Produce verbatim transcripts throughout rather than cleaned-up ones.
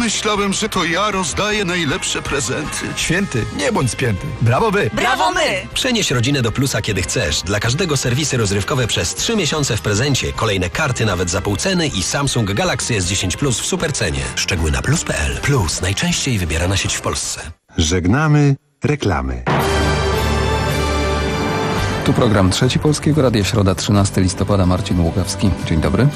myślałem, że to ja rozdaję najlepsze prezenty. Święty, nie bądź spięty. Brawo wy! Brawo my! Przenieś rodzinę do Plusa kiedy chcesz. Dla każdego serwisy rozrywkowe przez trzy miesiące w prezencie. Kolejne karty nawet za pół ceny i Samsung Galaxy S dziesięć Plus w supercenie. Szczegóły na plus kropka p l. Plus, najczęściej wybierana sieć w Polsce. Żegnamy reklamy. Tu program Trzeci Polskiego Radia, środa trzynastego listopada, Marcin Łukawski. Dzień dobry.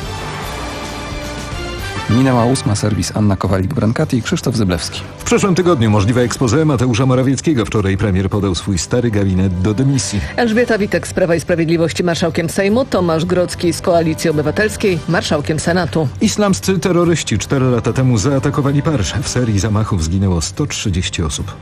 Minęła ósma, serwis Anna Kowalik-Brankati i Krzysztof Zyblewski. W przyszłym tygodniu możliwe expose Mateusza Morawieckiego. Wczoraj premier podał swój stary gabinet do dymisji. Elżbieta Witek z Prawa i Sprawiedliwości marszałkiem Sejmu, Tomasz Grodzki z Koalicji Obywatelskiej marszałkiem Senatu. Islamscy terroryści cztery lata temu zaatakowali Paryż. W serii zamachów zginęło sto trzydzieści osób.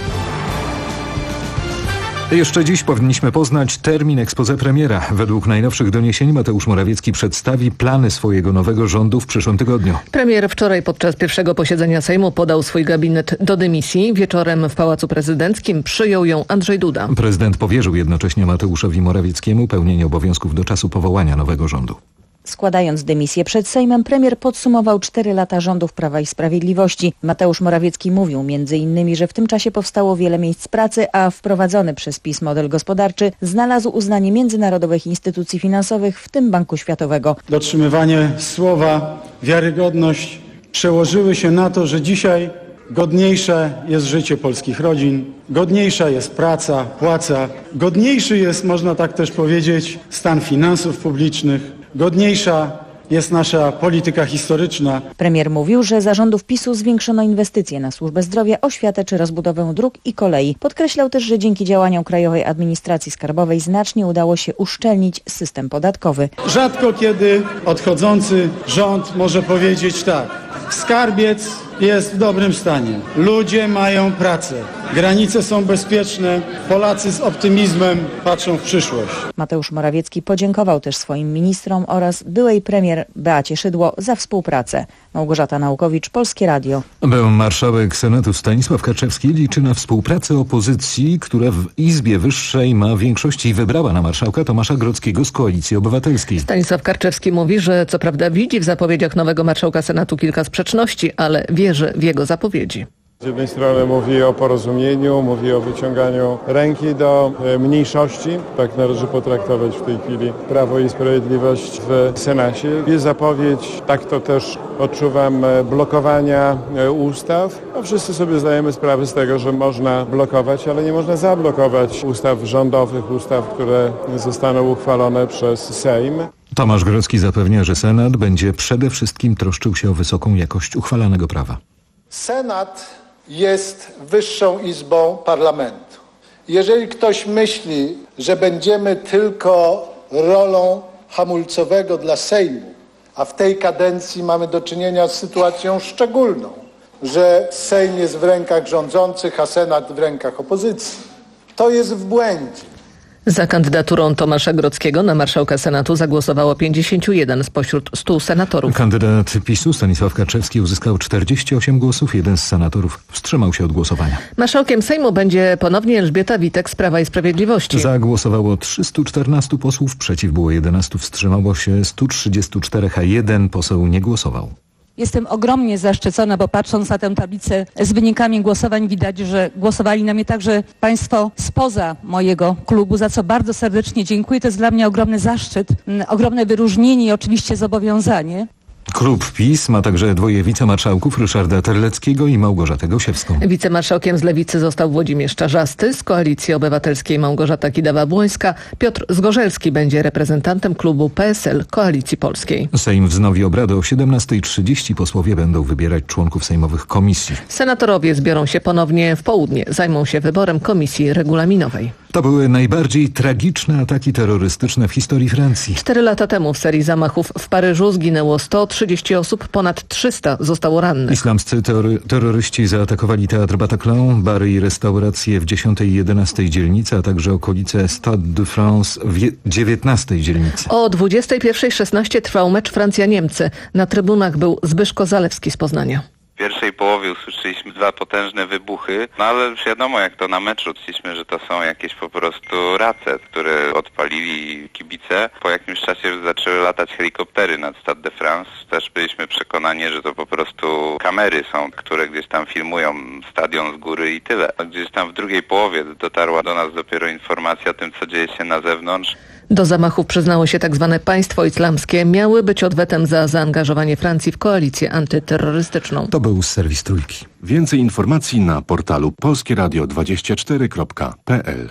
Jeszcze dziś powinniśmy poznać termin expose premiera. Według najnowszych doniesień Mateusz Morawiecki przedstawi plany swojego nowego rządu w przyszłym tygodniu. Premier wczoraj podczas pierwszego posiedzenia Sejmu podał swój gabinet do dymisji. Wieczorem w Pałacu Prezydenckim przyjął ją Andrzej Duda. Prezydent powierzył jednocześnie Mateuszowi Morawieckiemu pełnienie obowiązków do czasu powołania nowego rządu. Składając dymisję przed Sejmem, premier podsumował cztery lata rządów Prawa i Sprawiedliwości. Mateusz Morawiecki mówił między innymi, że w tym czasie powstało wiele miejsc pracy, a wprowadzony przez PiS model gospodarczy znalazł uznanie międzynarodowych instytucji finansowych, w tym Banku Światowego. Dotrzymywanie słowa, wiarygodność przełożyły się na to, że dzisiaj godniejsze jest życie polskich rodzin, godniejsza jest praca, płaca, godniejszy jest, można tak też powiedzieć, stan finansów publicznych. Godniejsza jest nasza polityka historyczna. Premier mówił, że za rządów PiSu zwiększono inwestycje na służbę zdrowia, oświatę czy rozbudowę dróg i kolei. Podkreślał też, że dzięki działaniom Krajowej Administracji Skarbowej znacznie udało się uszczelnić system podatkowy. Rzadko kiedy odchodzący rząd może powiedzieć tak: skarbiec jest w dobrym stanie, ludzie mają pracę, granice są bezpieczne, Polacy z optymizmem patrzą w przyszłość. Mateusz Morawiecki podziękował też swoim ministrom oraz byłej premier Beacie Szydło za współpracę. Małgorzata Naukowicz, Polskie Radio. Był marszałek Senatu Stanisław Karczewski liczy na współpracę opozycji, która w Izbie Wyższej ma większość i wybrała na marszałka Tomasza Grodzkiego z Koalicji Obywatelskiej. Stanisław Karczewski mówi, że co prawda widzi w zapowiedziach nowego marszałka Senatu kilka sprzeczności, ale wierzy w jego zapowiedzi. Z jednej strony mówi o porozumieniu, mówi o wyciąganiu ręki do mniejszości. Tak należy potraktować w tej chwili Prawo i Sprawiedliwość w Senacie. Jest zapowiedź, tak to też odczuwam, blokowania ustaw. No, wszyscy sobie zdajemy sprawę z tego, że można blokować, ale nie można zablokować ustaw rządowych, ustaw, które zostaną uchwalone przez Sejm. Tomasz Grodzki zapewnia, że Senat będzie przede wszystkim troszczył się o wysoką jakość uchwalanego prawa. Senat jest wyższą izbą parlamentu. Jeżeli ktoś myśli, że będziemy tylko rolą hamulcowego dla Sejmu, a w tej kadencji mamy do czynienia z sytuacją szczególną, że Sejm jest w rękach rządzących, a Senat w rękach opozycji, to jest w błędzie. Za kandydaturą Tomasza Grodzkiego na marszałka Senatu zagłosowało pięćdziesiąt jeden spośród stu senatorów. Kandydat PiSu Stanisław Karczewski uzyskał czterdzieści osiem głosów, jeden z senatorów wstrzymał się od głosowania. Marszałkiem Sejmu będzie ponownie Elżbieta Witek z Prawa i Sprawiedliwości. Zagłosowało trzystu czternastu posłów, przeciw było jedenastu, wstrzymało się stu trzydziestu czterech, a jeden poseł nie głosował. Jestem ogromnie zaszczycona, bo patrząc na tę tablicę z wynikami głosowań widać, że głosowali na mnie także państwo spoza mojego klubu, za co bardzo serdecznie dziękuję. To jest dla mnie ogromny zaszczyt, ogromne wyróżnienie i oczywiście zobowiązanie. Klub PiS ma także dwoje wicemarszałków, Ryszarda Terleckiego i Małgorzatę Gosiewską. Wicemarszałkiem z Lewicy został Włodzimierz Czarzasty, z Koalicji Obywatelskiej Małgorzata Kidawa-Błońska. Piotr Zgorzelski będzie reprezentantem klubu P S L Koalicji Polskiej. Sejm wznowi obrady o siedemnastej trzydzieści. Posłowie będą wybierać członków sejmowych komisji. Senatorowie zbiorą się ponownie w południe. Zajmą się wyborem komisji regulaminowej. To były najbardziej tragiczne ataki terrorystyczne w historii Francji. Cztery lata temu w serii zamachów w Paryżu zginęło sto trzydzieści osób, ponad trzysta zostało rannych. Islamscy terrory- terroryści zaatakowali teatr Bataclan, bary i restauracje w dziesiątej i jedenastej dzielnicy, a także okolice Stade de France w je- dziewiętnastej dzielnicy. O dwudziestej pierwszej szesnaście trwał mecz Francja-Niemcy. Na trybunach był Zbyszko Zalewski z Poznania. W pierwszej połowie usłyszeliśmy dwa potężne wybuchy, no ale już wiadomo jak to na meczu. Myśleliśmy, że to są jakieś po prostu race, które odpalili kibice. Po jakimś czasie zaczęły latać helikoptery nad Stade de France. Też byliśmy przekonani, że to po prostu kamery są, które gdzieś tam filmują stadion z góry i tyle. Gdzieś tam w drugiej połowie dotarła do nas dopiero informacja o tym, co dzieje się na zewnątrz. Do zamachów przyznało się tzw. państwo islamskie. Miały być odwetem za zaangażowanie Francji w koalicję antyterrorystyczną. To był serwis Trójki. Więcej informacji na portalu polskie radio dwadzieścia cztery kropka p l.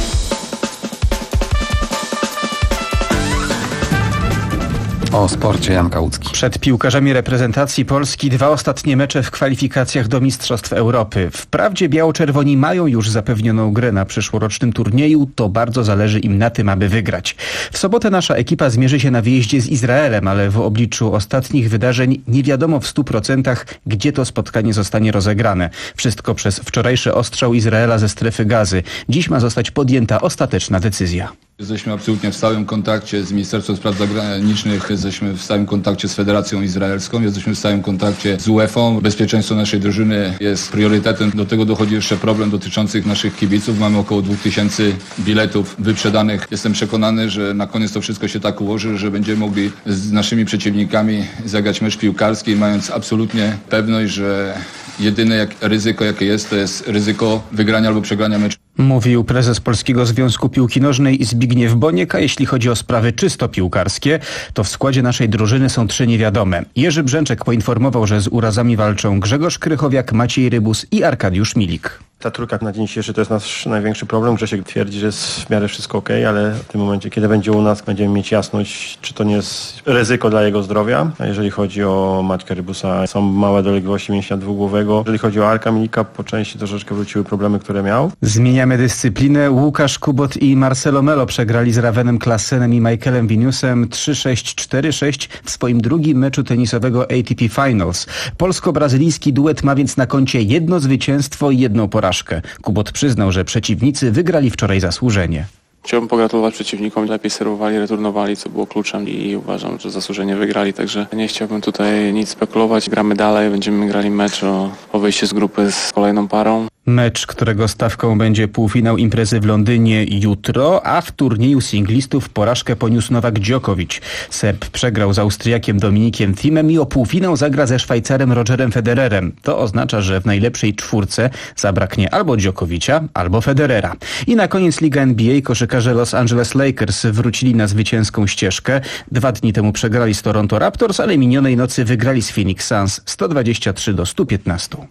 O sporcie Jan Kałucki. Przed piłkarzami reprezentacji Polski dwa ostatnie mecze w kwalifikacjach do Mistrzostw Europy. Wprawdzie biało-czerwoni mają już zapewnioną grę na przyszłorocznym turnieju, to bardzo zależy im na tym, aby wygrać. W sobotę nasza ekipa zmierzy się na wyjeździe z Izraelem, ale w obliczu ostatnich wydarzeń nie wiadomo w stu procentach, gdzie to spotkanie zostanie rozegrane. Wszystko przez wczorajszy ostrzał Izraela ze strefy Gazy. Dziś ma zostać podjęta ostateczna decyzja. Jesteśmy absolutnie w stałym kontakcie z Ministerstwem Spraw Zagranicznych, jesteśmy w stałym kontakcie z Federacją Izraelską, jesteśmy w stałym kontakcie z U E F A. Bezpieczeństwo naszej drużyny jest priorytetem. Do tego dochodzi jeszcze problem dotyczący naszych kibiców. Mamy około dwóch tysięcy biletów wyprzedanych. Jestem przekonany, że na koniec to wszystko się tak ułoży, że będziemy mogli z naszymi przeciwnikami zagrać mecz piłkarski, mając absolutnie pewność, że jedyne jak ryzyko jakie jest, to jest ryzyko wygrania albo przegrania meczu. Mówił prezes Polskiego Związku Piłki Nożnej Zbigniew Boniek, a jeśli chodzi o sprawy czysto piłkarskie, to w składzie naszej drużyny są trzy niewiadome. Jerzy Brzęczek poinformował, że z urazami walczą Grzegorz Krychowiak, Maciej Rybus i Arkadiusz Milik. Ta trójka na dzień dzisiejszy to jest nasz największy problem. Grzesiek twierdzi, że jest w miarę wszystko ok, ale w tym momencie, kiedy będzie u nas, będziemy mieć jasność, czy to nie jest ryzyko dla jego zdrowia. A jeżeli chodzi o Maćka Rybusa, są małe dolegliwości mięśnia dwugłowego. Jeżeli chodzi o Arka Milika, po części troszeczkę wróciły problemy, które miał. Zmieniamy dyscyplinę. Łukasz Kubot i Marcelo Melo przegrali z Ravenem Klassenem i Michaelem Winiusem trzy sześć cztery sześć w swoim drugim meczu tenisowego A T P Finals. Polsko-brazylijski duet ma więc na koncie jedno zwycięstwo i jedną porażkę. Kubot przyznał, że przeciwnicy wygrali wczoraj zasłużenie. Chciałbym pogratulować przeciwnikom, lepiej serwowali, returnowali, co było kluczem i uważam, że zasłużenie wygrali, także nie chciałbym tutaj nic spekulować. Gramy dalej, będziemy grali mecz o, o wyjście z grupy z kolejną parą. Mecz, którego stawką będzie półfinał imprezy w Londynie jutro, a w turnieju singlistów porażkę poniósł Nowak Djokovic. Serb przegrał z Austriakiem Dominikiem Thiemem i o półfinał zagra ze Szwajcarem Rogerem Federerem. To oznacza, że w najlepszej czwórce zabraknie albo Djokovicia, albo Federera. I na koniec Liga N B A. Koszykarze Los Angeles Lakers wrócili na zwycięską ścieżkę. Dwa dni temu przegrali z Toronto Raptors, ale minionej nocy wygrali z Phoenix Suns sto dwadzieścia trzy do stu piętnastu.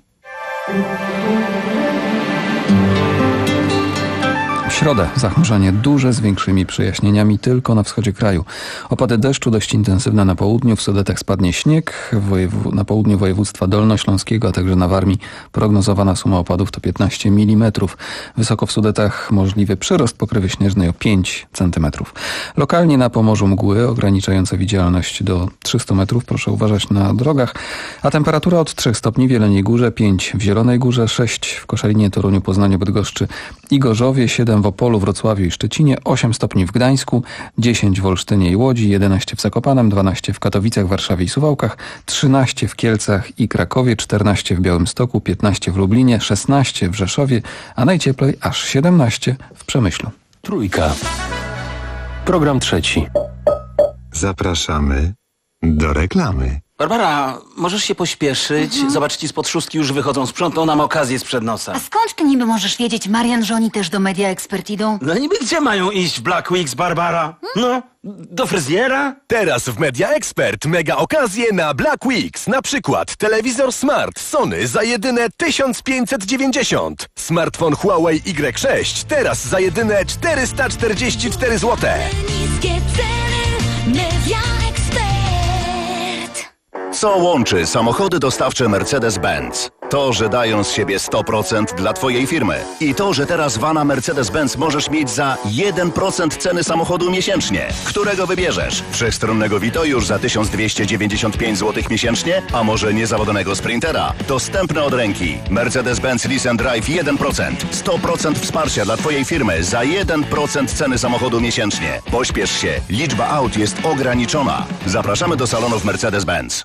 W środę zachmurzenie duże z większymi przejaśnieniami tylko na wschodzie kraju. Opady deszczu dość intensywne na południu, w Sudetach spadnie śnieg, wojew- na południu województwa dolnośląskiego, a także na Warmii prognozowana suma opadów to piętnaście milimetrów. Wysoko w Sudetach możliwy przyrost pokrywy śnieżnej o pięć centymetrów. Lokalnie na Pomorzu mgły ograniczające widzialność do trzystu metrów. Proszę uważać na drogach. A temperatura od trzech stopni w Jeleniej Górze, pięć w Zielonej Górze, sześć w Koszalinie, Toruniu, Poznaniu, Bydgoszczy i Gorzowie, siedem w Opolu, Wrocławiu i Szczecinie, osiem stopni w Gdańsku, dziesięć w Olsztynie i Łodzi, jedenaście w Zakopanem, dwanaście w Katowicach, Warszawie i Suwałkach, trzynaście w Kielcach i Krakowie, czternaście w Białymstoku, piętnaście w Lublinie, szesnaście w Rzeszowie, a najcieplej aż siedemnaście w Przemyślu. Trójka. Program trzeci. Zapraszamy do reklamy. Barbara, możesz się pośpieszyć? Mhm. Zobacz, ci spod szóstki już wychodzą. Sprzątną nam okazję sprzed nosa. A skąd ty niby możesz wiedzieć, Marian, że oni też do Media Expert idą? No niby gdzie mają iść w Black Weeks, Barbara? No, do fryzjera? Teraz w Media Expert mega okazje na Black Weeks. Na przykład telewizor Smart Sony za jedyne tysiąc pięćset dziewięćdziesiąt. Smartfon Huawei Y sześć teraz za jedyne czterysta czterdzieści cztery złote. Niskie ceny Media Expert. Co łączy samochody dostawcze Mercedes-Benz? To, że dają z siebie sto procent dla Twojej firmy. I to, że teraz vana Mercedes-Benz możesz mieć za jeden procent ceny samochodu miesięcznie. Którego wybierzesz? Wszechstronnego Vito już za tysiąc dwieście dziewięćdziesiąt pięć złotych miesięcznie? A może niezawodnego Sprintera? Dostępne od ręki. Mercedes-Benz Lease and Drive jeden procent. sto procent wsparcia dla Twojej firmy za jeden procent ceny samochodu miesięcznie. Pośpiesz się. Liczba aut jest ograniczona. Zapraszamy do salonów Mercedes-Benz.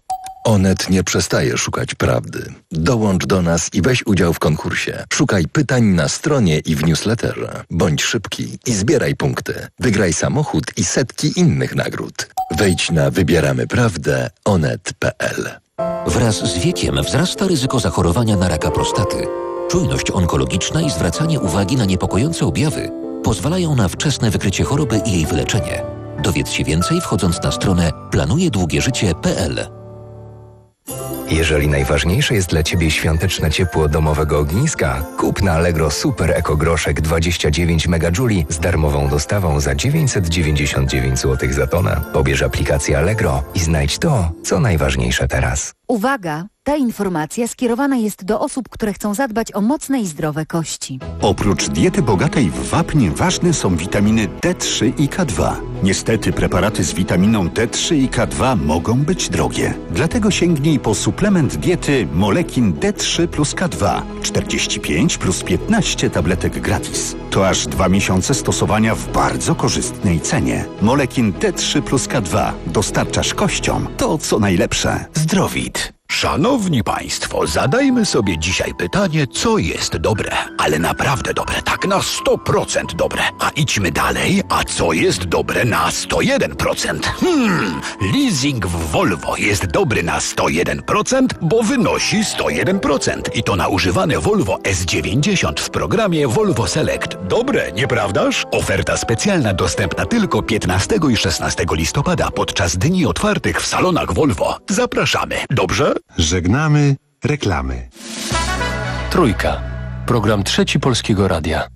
Onet nie przestaje szukać prawdy. Dołącz do nas i weź udział w konkursie. Szukaj pytań na stronie i w newsletterze. Bądź szybki i zbieraj punkty. Wygraj samochód i setki innych nagród. Wejdź na wybieramy prawdę onet kropka pe el. Wraz z wiekiem wzrasta ryzyko zachorowania na raka prostaty. Czujność onkologiczna i zwracanie uwagi na niepokojące objawy pozwalają na wczesne wykrycie choroby i jej wyleczenie. Dowiedz się więcej wchodząc na stronę planuje długie życie kropka pe el. Jeżeli najważniejsze jest dla Ciebie świąteczne ciepło domowego ogniska, kup na Allegro Super Eko Groszek dwadzieścia dziewięć megajuli z darmową dostawą za dziewięćset dziewięćdziesiąt dziewięć złotych za tonę. Pobierz aplikację Allegro i znajdź to, co najważniejsze teraz. Uwaga! Ta informacja skierowana jest do osób, które chcą zadbać o mocne i zdrowe kości. Oprócz diety bogatej w wapń ważne są witaminy D trzy i K dwa. Niestety preparaty z witaminą D trzy i K dwa mogą być drogie. Dlatego sięgnij po suplement diety Molekin D trzy plus K dwa. czterdzieści pięć plus piętnaście tabletek gratis. To aż dwa miesiące stosowania w bardzo korzystnej cenie. Molekin D trzy plus K dwa. Dostarczasz kościom to, co najlepsze. Zdrowit. Szanowni Państwo, zadajmy sobie dzisiaj pytanie, co jest dobre, ale naprawdę dobre, tak na sto procent dobre. A idźmy dalej, a co jest dobre na sto jeden procent? Hmm, leasing w Volvo jest dobry na sto jeden procent, bo wynosi sto jeden procent. I to na używane Volvo S dziewięćdziesiąt w programie Volvo Select. Dobre, nieprawdaż? Oferta specjalna dostępna tylko piętnastego i szesnastego listopada podczas dni otwartych w salonach Volvo. Zapraszamy, dobrze? Żegnamy reklamy. Trójka. Program Trzeci Polskiego Radia.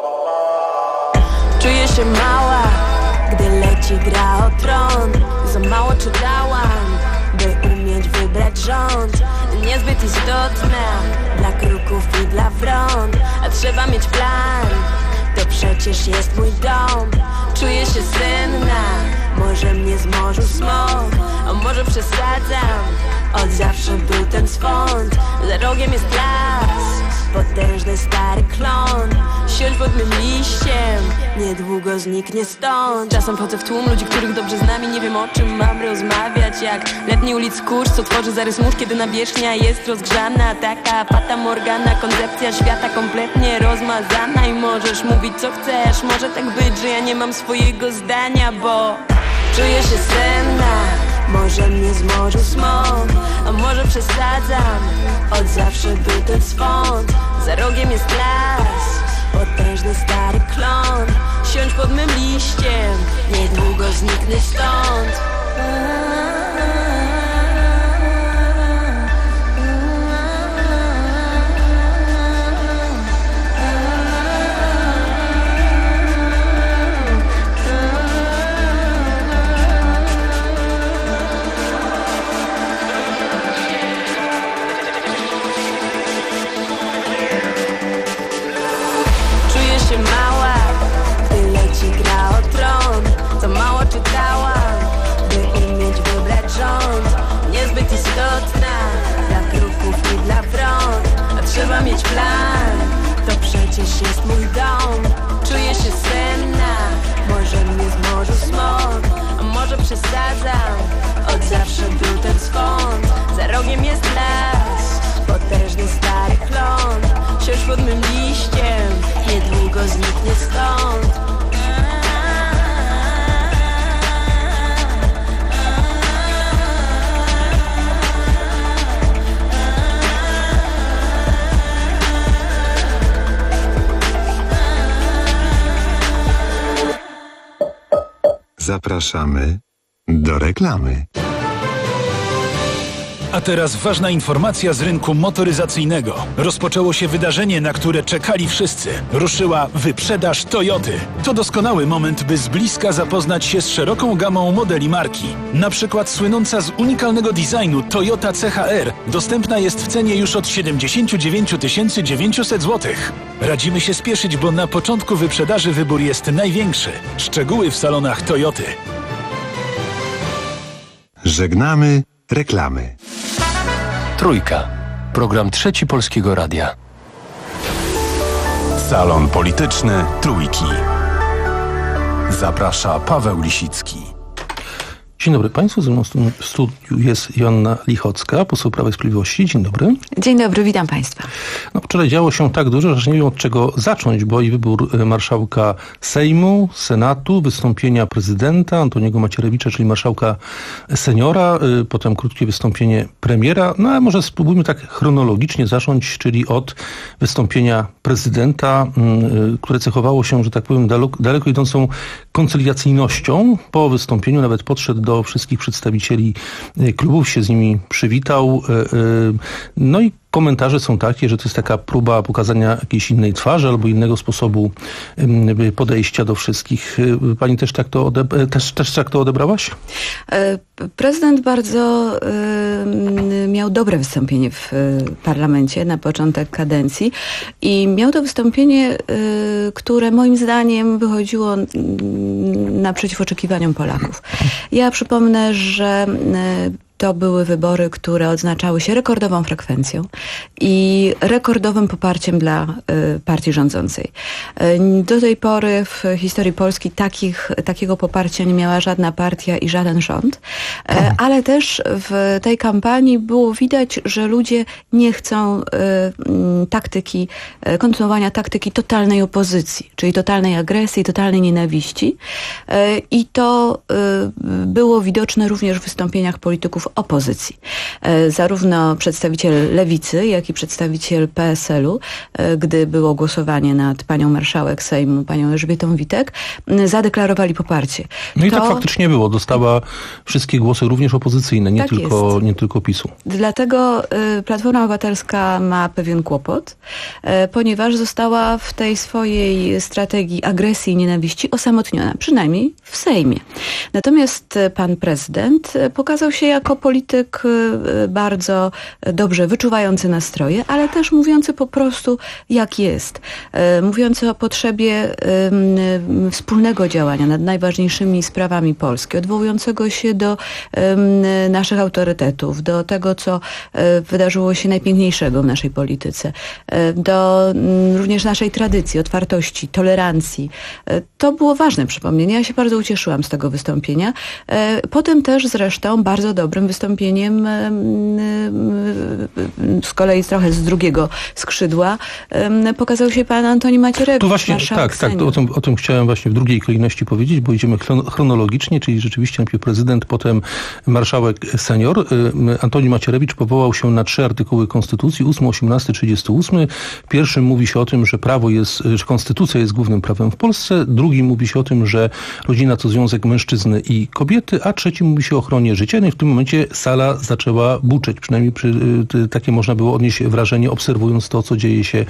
Czuję się mała, gdy leci gra o tron. Za mało czytałam, by umieć wybrać rząd. Niezbyt istotna dla kruków i dla wrąt. A trzeba mieć plan, to przecież jest mój dom. Czuję się senna, może mnie zmorzył smog, a może przesadzam. Od zawsze był ten swąd. Za rogiem jest las, potężny stary klon. Siądź pod mym liściem, niedługo zniknie stąd. Czasem wchodzę w tłum ludzi, których dobrze znam i nie wiem, o czym mam rozmawiać. Jak letni ulic kurz, co tworzy zarys mórz, kiedy nawierzchnia jest rozgrzana. Taka fata morgana, koncepcja świata kompletnie rozmazana. I możesz mówić co chcesz, może tak być, że ja nie mam swojego zdania, bo czuję się senna. Może mnie zmorzył smog, a może przesadzam. Od zawsze był ten swąd. Za rogiem jest las, potężny stary klon. Siądź pod mym liściem, niedługo zniknę stąd. Niezbyt istotna dla kruków i dla wrąt. A trzeba mieć plan, to przecież jest mój dom. Czuję się senna, może mnie zmorzył smog, a może przesadzam. Od zawsze był ten swąd. Za rogiem jest las, potężny stary klon. Siądź pod mym liściem, niedługo zniknie stąd. Zapraszamy do reklamy. A teraz ważna informacja z rynku motoryzacyjnego. Rozpoczęło się wydarzenie, na które czekali wszyscy. Ruszyła wyprzedaż Toyoty. To doskonały moment, by z bliska zapoznać się z szeroką gamą modeli marki. Na przykład słynąca z unikalnego designu Toyota C H R dostępna jest w cenie już od siedemdziesiąt dziewięć tysięcy dziewięćset złotych. Radzimy się spieszyć, bo na początku wyprzedaży wybór jest największy. Szczegóły w salonach Toyoty. Żegnamy reklamy. Trójka. Program Trzeci Polskiego Radia. Salon Polityczny Trójki. Zaprasza Paweł Lisicki. Dzień dobry Państwu, ze mną w studiu jest Joanna Lichocka, poseł Prawa i Sprawiedliwości. Dzień dobry. Dzień dobry, witam Państwa. No, wczoraj działo się tak dużo, że nie wiem od czego zacząć, bo i wybór marszałka Sejmu, Senatu, wystąpienia prezydenta Antoniego Macierewicza, czyli marszałka seniora, potem krótkie wystąpienie premiera. No ale może spróbujmy tak chronologicznie zacząć, czyli od wystąpienia prezydenta, które cechowało się, że tak powiem, daleko, daleko idącą koncyliacyjnością. Po wystąpieniu nawet podszedł do wszystkich przedstawicieli klubów, się z nimi przywitał. No i komentarze są takie, że to jest taka próba pokazania jakiejś innej twarzy albo innego sposobu podejścia do wszystkich. Pani też tak to, odeb- też, też tak to odebrałaś? Prezydent bardzo y, miał dobre wystąpienie w parlamencie na początek kadencji i miał to wystąpienie, y, które moim zdaniem wychodziło naprzeciw oczekiwaniom Polaków. Ja przypomnę, że y, to były wybory, które odznaczały się rekordową frekwencją i rekordowym poparciem dla y, partii rządzącej. Y, do tej pory w historii Polski takich, takiego poparcia nie miała żadna partia i żaden rząd, y, ale też w tej kampanii było widać, że ludzie nie chcą y, y, taktyki, y, kontynuowania taktyki totalnej opozycji, czyli totalnej agresji, totalnej nienawiści. Y, I to y, było widoczne również w wystąpieniach polityków opozycji. Zarówno przedstawiciel Lewicy, jak i przedstawiciel P S L-u, gdy było głosowanie nad panią marszałek Sejmu, panią Elżbietą Witek, zadeklarowali poparcie. No i to... tak faktycznie było. Dostała wszystkie głosy, również opozycyjne, nie, tak tylko, nie tylko PiSu. Dlatego Platforma Obywatelska ma pewien kłopot, ponieważ została w tej swojej strategii agresji i nienawiści osamotniona, przynajmniej w Sejmie. Natomiast pan prezydent pokazał się jako polityk bardzo dobrze wyczuwający nastroje, ale też mówiący po prostu jak jest. Mówiący o potrzebie wspólnego działania nad najważniejszymi sprawami Polski, odwołującego się do naszych autorytetów, do tego, co wydarzyło się najpiękniejszego w naszej polityce, do również naszej tradycji, otwartości, tolerancji. To było ważne przypomnienie. Ja się bardzo ucieszyłam z tego wystąpienia. Potem też zresztą bardzo dobrym wystąpieniem z kolei trochę z drugiego skrzydła pokazał się pan Antoni Macierewicz, tu właśnie, marszałek tak, tak, o tym, o tym chciałem właśnie w drugiej kolejności powiedzieć, bo idziemy chronologicznie, czyli rzeczywiście najpierw prezydent, potem marszałek senior. Antoni Macierewicz powołał się na trzy artykuły Konstytucji, ósmy, osiemnasty, trzydziesty ósmy. W pierwszym mówi się o tym, że prawo jest, że konstytucja jest głównym prawem w Polsce, drugim mówi się o tym, że rodzina to związek mężczyzny i kobiety, a trzecim mówi się o ochronie życia. No i w tym momencie sala zaczęła buczeć, przynajmniej przy, takie można było odnieść wrażenie, obserwując to, co dzieje się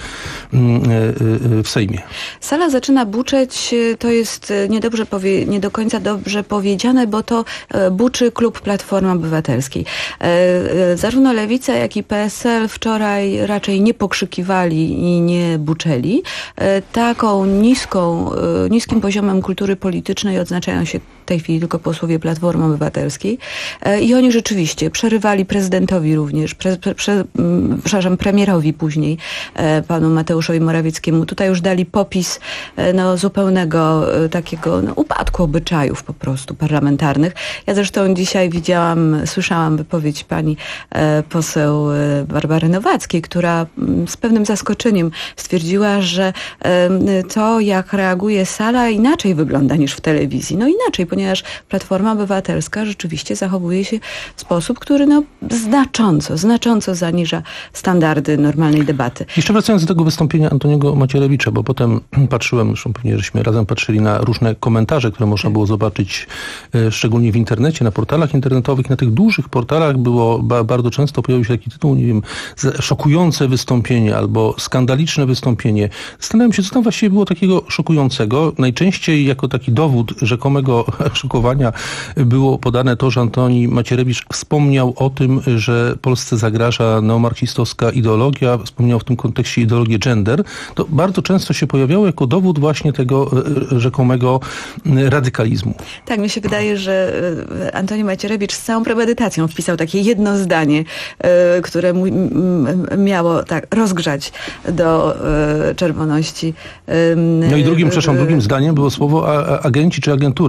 w Sejmie. Sala zaczyna buczeć, to jest niedobrze powie, nie do końca dobrze powiedziane, bo to buczy klub Platformy Obywatelskiej. Zarówno Lewica, jak i P S L wczoraj raczej nie pokrzykiwali i nie buczeli. Taką niską, niskim poziomem kultury politycznej odznaczają się w tej chwili tylko posłowie Platformy Obywatelskiej i oni rzeczywiście przerywali prezydentowi również, pre, pre, pre, przepraszam, premierowi później, panu Mateuszowi Morawieckiemu. Tutaj już dali popis no, zupełnego takiego no, upadku obyczajów po prostu parlamentarnych. Ja zresztą dzisiaj widziałam, słyszałam wypowiedź pani e, poseł Barbary Nowackiej, która z pewnym zaskoczeniem stwierdziła, że e, to jak reaguje sala inaczej wygląda niż w telewizji. No inaczej, ponieważ Platforma Obywatelska rzeczywiście zachowuje się w sposób, który no, znacząco, znacząco zaniża standardy normalnej debaty. Jeszcze wracając do tego wystąpienia Antoniego Macierewicza, bo potem patrzyłem, zresztą pewnie żeśmy razem patrzyli na różne komentarze, które można było zobaczyć e, szczególnie w internecie, na portalach internetowych. Na tych dużych portalach było ba, bardzo często pojawił się taki tytuł, nie wiem, szokujące wystąpienie albo skandaliczne wystąpienie. Zastanawiam się, co tam właściwie było takiego szokującego. Najczęściej jako taki dowód rzekomego szokowania było podane to, że Antoni Macierewicz wspomniał o tym, że Polsce zagraża neomarksistowska ideologia, wspomniał w tym kontekście ideologię gender. To bardzo często się pojawiało jako dowód właśnie tego rzekomego radykalizmu. Tak, mi się wydaje, że Antoni Macierewicz z całą premedytacją wpisał takie jedno zdanie, które mu miało tak rozgrzać do czerwoności. No i drugim, przepraszam, drugim zdaniem było słowo agenci czy agentura bez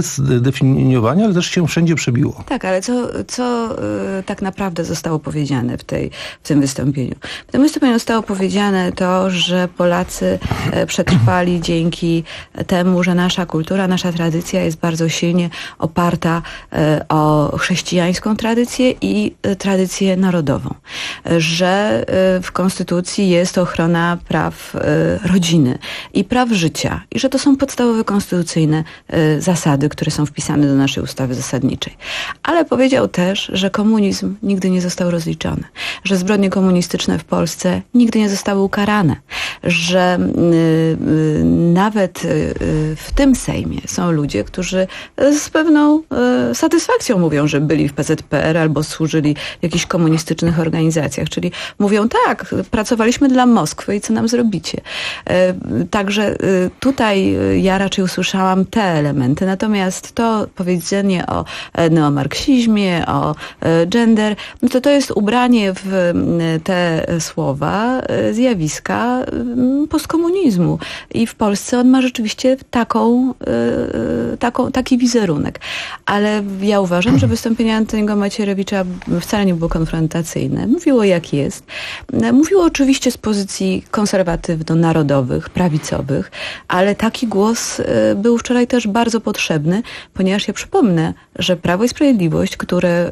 bez definiowania, ale też się wszędzie przebiło. Tak, ale co, co y, tak naprawdę zostało powiedziane w, tej, w tym wystąpieniu? W tym wystąpieniu zostało powiedziane to, że Polacy y, przetrwali dzięki temu, że nasza kultura, nasza tradycja jest bardzo silnie oparta y, o chrześcijańską tradycję i y, tradycję narodową. Y, że y, w Konstytucji jest ochrona praw y, rodziny i praw życia i że to są podstawowe konstytucyjne y, zasady, które są wpisane do naszej ustawy zasadniczej. Ale powiedział też, że komunizm nigdy nie został rozliczony, że zbrodnie komunistyczne w Polsce nigdy nie zostały ukarane, że y, y, nawet y, w tym Sejmie są ludzie, którzy z pewną y, satysfakcją mówią, że byli w P Z P R albo służyli w jakichś komunistycznych organizacjach, czyli mówią tak, pracowaliśmy dla Moskwy i co nam zrobicie. Y, także y, tutaj ja raczej usłyszałam te elementy, natomiast to powiedzenie o neomarksizmie, o gender, no to to jest ubranie w te słowa zjawiska postkomunizmu. I w Polsce on ma rzeczywiście taką, taką, taki wizerunek. Ale ja uważam, że wystąpienie Antoniego Macierewicza wcale nie było konfrontacyjne. Mówiło jak jest. Mówiło oczywiście z pozycji konserwatywno-narodowych, prawicowych, ale taki głos był wczoraj też bardzo potrzebny, ponieważ ja przypomnę, że Prawo i Sprawiedliwość, które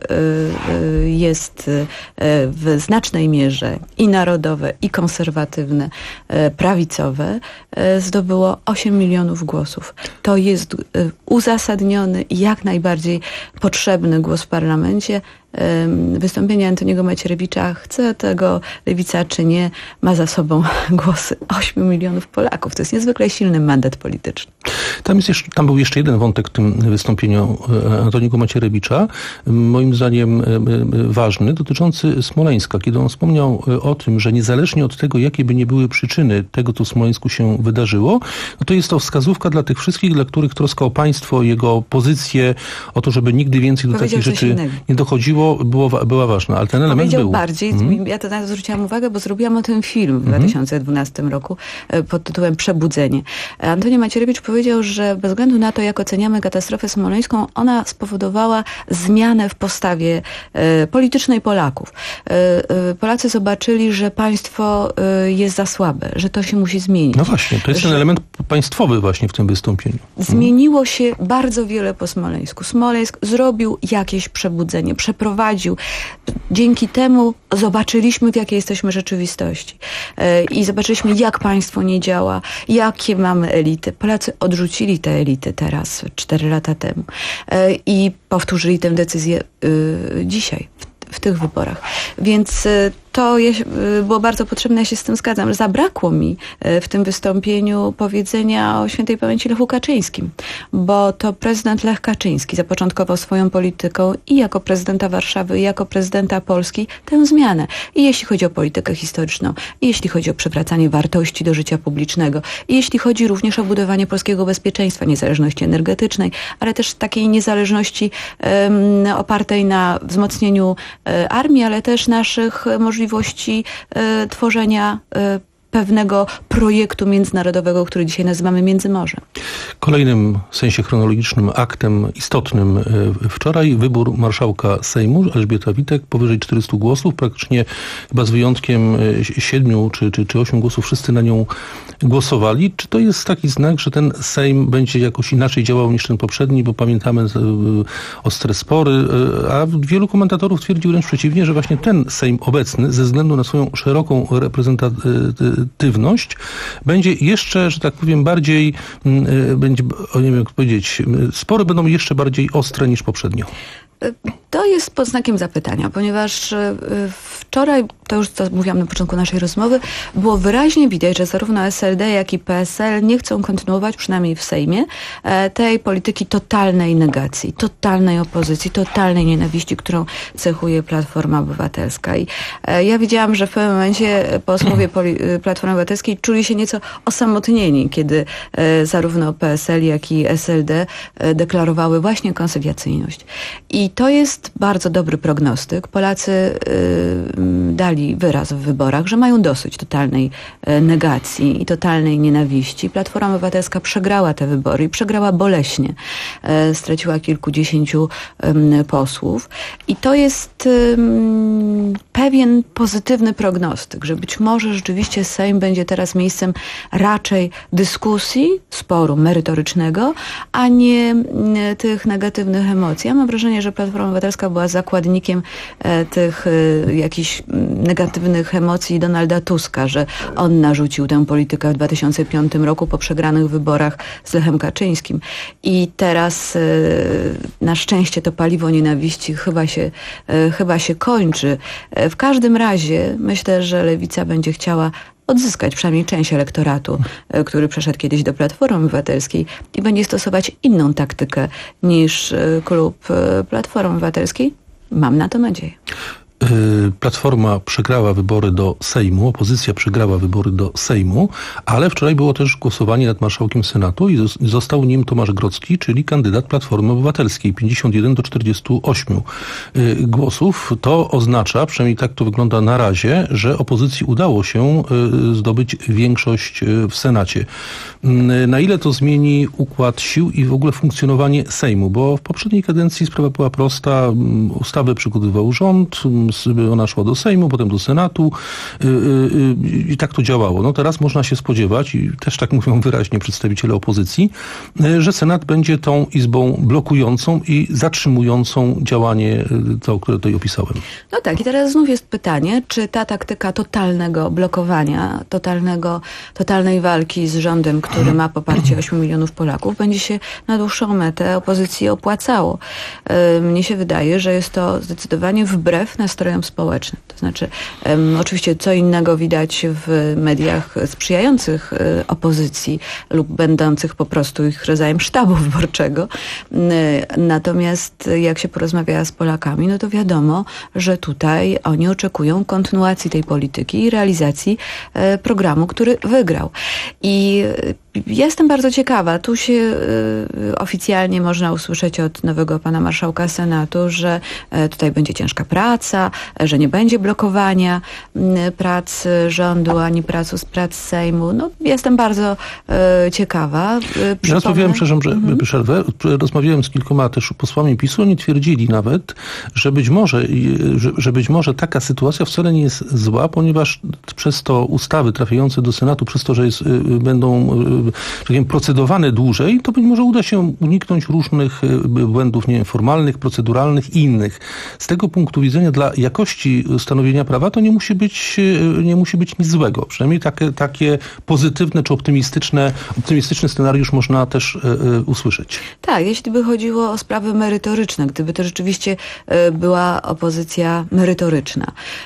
jest w znacznej mierze i narodowe, i konserwatywne, prawicowe, zdobyło osiem milionów głosów. To jest uzasadniony i jak najbardziej potrzebny głos w parlamencie. Wystąpienie Antoniego Macierewicza, chce tego lewica czy nie, ma za sobą głosy ośmiu milionów Polaków. To jest niezwykle silny mandat polityczny. Tam, jest jeszcze, tam był jeszcze jeden wątek w tym wystąpieniu Antoniego Macierewicza, moim zdaniem ważny, dotyczący Smoleńska. Kiedy on wspomniał o tym, że niezależnie od tego, jakie by nie były przyczyny tego, co w Smoleńsku się wydarzyło, no to jest to wskazówka dla tych wszystkich, dla których troska o państwo, jego pozycję, o to, żeby nigdy więcej do takich rzeczy innego nie dochodziło, Było, była ważna, ale ten element Powiedział był. bardziej, hmm? ja to na to zwróciłam uwagę, bo zrobiłam o tym film w hmm? dwa tysiące dwunastym roku pod tytułem Przebudzenie. Antoni Macierewicz powiedział, że bez względu na to, jak oceniamy katastrofę smoleńską, ona spowodowała zmianę w postawie e, politycznej Polaków. E, e, Polacy zobaczyli, że państwo e, jest za słabe, że to się musi zmienić. No właśnie, to jest że ten element państwowy właśnie w tym wystąpieniu. Zmieniło hmm? się bardzo wiele po Smoleńsku. Smoleńsk zrobił jakieś przebudzenie, przeprowadził Prowadził. Dzięki temu zobaczyliśmy, w jakiej jesteśmy rzeczywistości. I zobaczyliśmy, jak państwo nie działa, jakie mamy elity. Polacy odrzucili te elity teraz, cztery lata temu. I powtórzyli tę decyzję dzisiaj, w, w tych wyborach. Więc to było bardzo potrzebne, ja się z tym zgadzam. Zabrakło mi w tym wystąpieniu powiedzenia o świętej pamięci Lechu Kaczyńskim, bo to prezydent Lech Kaczyński zapoczątkował swoją polityką i jako prezydenta Warszawy, i jako prezydenta Polski tę zmianę. I jeśli chodzi o politykę historyczną, i jeśli chodzi o przywracanie wartości do życia publicznego, i jeśli chodzi również o budowanie polskiego bezpieczeństwa, niezależności energetycznej, ale też takiej niezależności um, opartej na wzmocnieniu um, armii, ale też naszych możliwości możliwości y, tworzenia y, pewnego projektu międzynarodowego, który dzisiaj nazywamy Międzymorzem. Kolejnym w sensie chronologicznym aktem istotnym y, wczoraj wybór marszałka Sejmu, Elżbieta Witek, powyżej czterystu głosów, praktycznie chyba z wyjątkiem y, siedmiu czy, czy, czy ośmiu głosów wszyscy na nią głosowali. Czy to jest taki znak, że ten Sejm będzie jakoś inaczej działał niż ten poprzedni, bo pamiętamy y, ostre spory, y, a wielu komentatorów twierdzi wręcz przeciwnie, że właśnie ten Sejm obecny, ze względu na swoją szeroką reprezentatywność, będzie jeszcze, że tak powiem, bardziej, y, będzie, nie wiem jak powiedzieć, spory będą jeszcze bardziej ostre niż poprzednio. To jest pod znakiem zapytania, ponieważ wczoraj, to już co mówiłam na początku naszej rozmowy, było wyraźnie widać, że zarówno S L D, jak i P S L nie chcą kontynuować, przynajmniej w Sejmie, tej polityki totalnej negacji, totalnej opozycji, totalnej nienawiści, którą cechuje Platforma Obywatelska. I ja widziałam, że w pewnym momencie posłowie Platformy Obywatelskiej czuli się nieco osamotnieni, kiedy zarówno P S L, jak i S L D deklarowały właśnie koncyliacyjność. I to jest jest bardzo dobry prognostyk. Polacy y, dali wyraz w wyborach, że mają dosyć totalnej y, negacji i totalnej nienawiści. Platforma Obywatelska przegrała te wybory i przegrała boleśnie. Y, straciła kilkudziesięciu y, posłów. I to jest y, pewien pozytywny prognostyk, że być może rzeczywiście Sejm będzie teraz miejscem raczej dyskusji, sporu merytorycznego, a nie y, tych negatywnych emocji. Ja mam wrażenie, że Platforma Obywatelska była zakładnikiem e, tych e, jakichś negatywnych emocji Donalda Tuska, że on narzucił tę politykę w dwa tysiące piątym roku po przegranych wyborach z Lechem Kaczyńskim. I teraz e, na szczęście to paliwo nienawiści chyba się, e, chyba się kończy. E, w każdym razie myślę, że Lewica będzie chciała odzyskać przynajmniej część elektoratu, który przeszedł kiedyś do Platformy Obywatelskiej i będzie stosować inną taktykę niż klub Platformy Obywatelskiej. Mam na to nadzieję. Platforma przegrała wybory do Sejmu, opozycja przegrała wybory do Sejmu, ale wczoraj było też głosowanie nad marszałkiem Senatu i został nim Tomasz Grodzki, czyli kandydat Platformy Obywatelskiej. pięćdziesiąt jeden do czterdziestu ośmiu głosów. To oznacza, przynajmniej tak to wygląda na razie, że opozycji udało się zdobyć większość w Senacie. Na ile to zmieni układ sił i w ogóle funkcjonowanie Sejmu? Bo w poprzedniej kadencji sprawa była prosta. Ustawę przygotowywał rząd, ona szła do Sejmu, potem do Senatu i tak to działało. No teraz można się spodziewać, i też tak mówią wyraźnie przedstawiciele opozycji, że Senat będzie tą izbą blokującą i zatrzymującą działanie, to, które tutaj opisałem. No tak, i teraz znów jest pytanie, czy ta taktyka totalnego blokowania, totalnego, totalnej walki z rządem, który ma poparcie ośmiu milionów Polaków, będzie się na dłuższą metę opozycji opłacało. Mnie się wydaje, że jest to zdecydowanie wbrew nastrojom społecznym. To znaczy, um, oczywiście co innego widać w mediach sprzyjających y, opozycji lub będących po prostu ich rodzajem sztabu wyborczego. Y, natomiast jak się porozmawia z Polakami, no to wiadomo, że tutaj oni oczekują kontynuacji tej polityki i realizacji y, programu, który wygrał. I y, jestem bardzo ciekawa. Tu się y, oficjalnie można usłyszeć od nowego pana marszałka Senatu, że y, tutaj będzie ciężka praca, że nie będzie blokowania y, prac rządu, ani prac z prac Sejmu. No, jestem bardzo y, ciekawa. Y, ja rozmawiałem, przepraszam, że mhm. przerwę, rozmawiałem z kilkoma też posłami PiSu, oni twierdzili nawet, że być może, że, że być może taka sytuacja wcale nie jest zła, ponieważ przez to ustawy trafiające do Senatu, przez to, że jest, y, będą y, że powiem, procedowane dłużej, to być może uda się uniknąć różnych błędów, nie wiem, formalnych, proceduralnych i innych. Z tego punktu widzenia dla jakości stanowienia prawa to nie musi być, nie musi być nic złego. Przynajmniej takie, takie pozytywne czy optymistyczne, optymistyczny scenariusz można też e, e, usłyszeć. Tak, jeśli by chodziło o sprawy merytoryczne, gdyby to rzeczywiście e, była opozycja merytoryczna,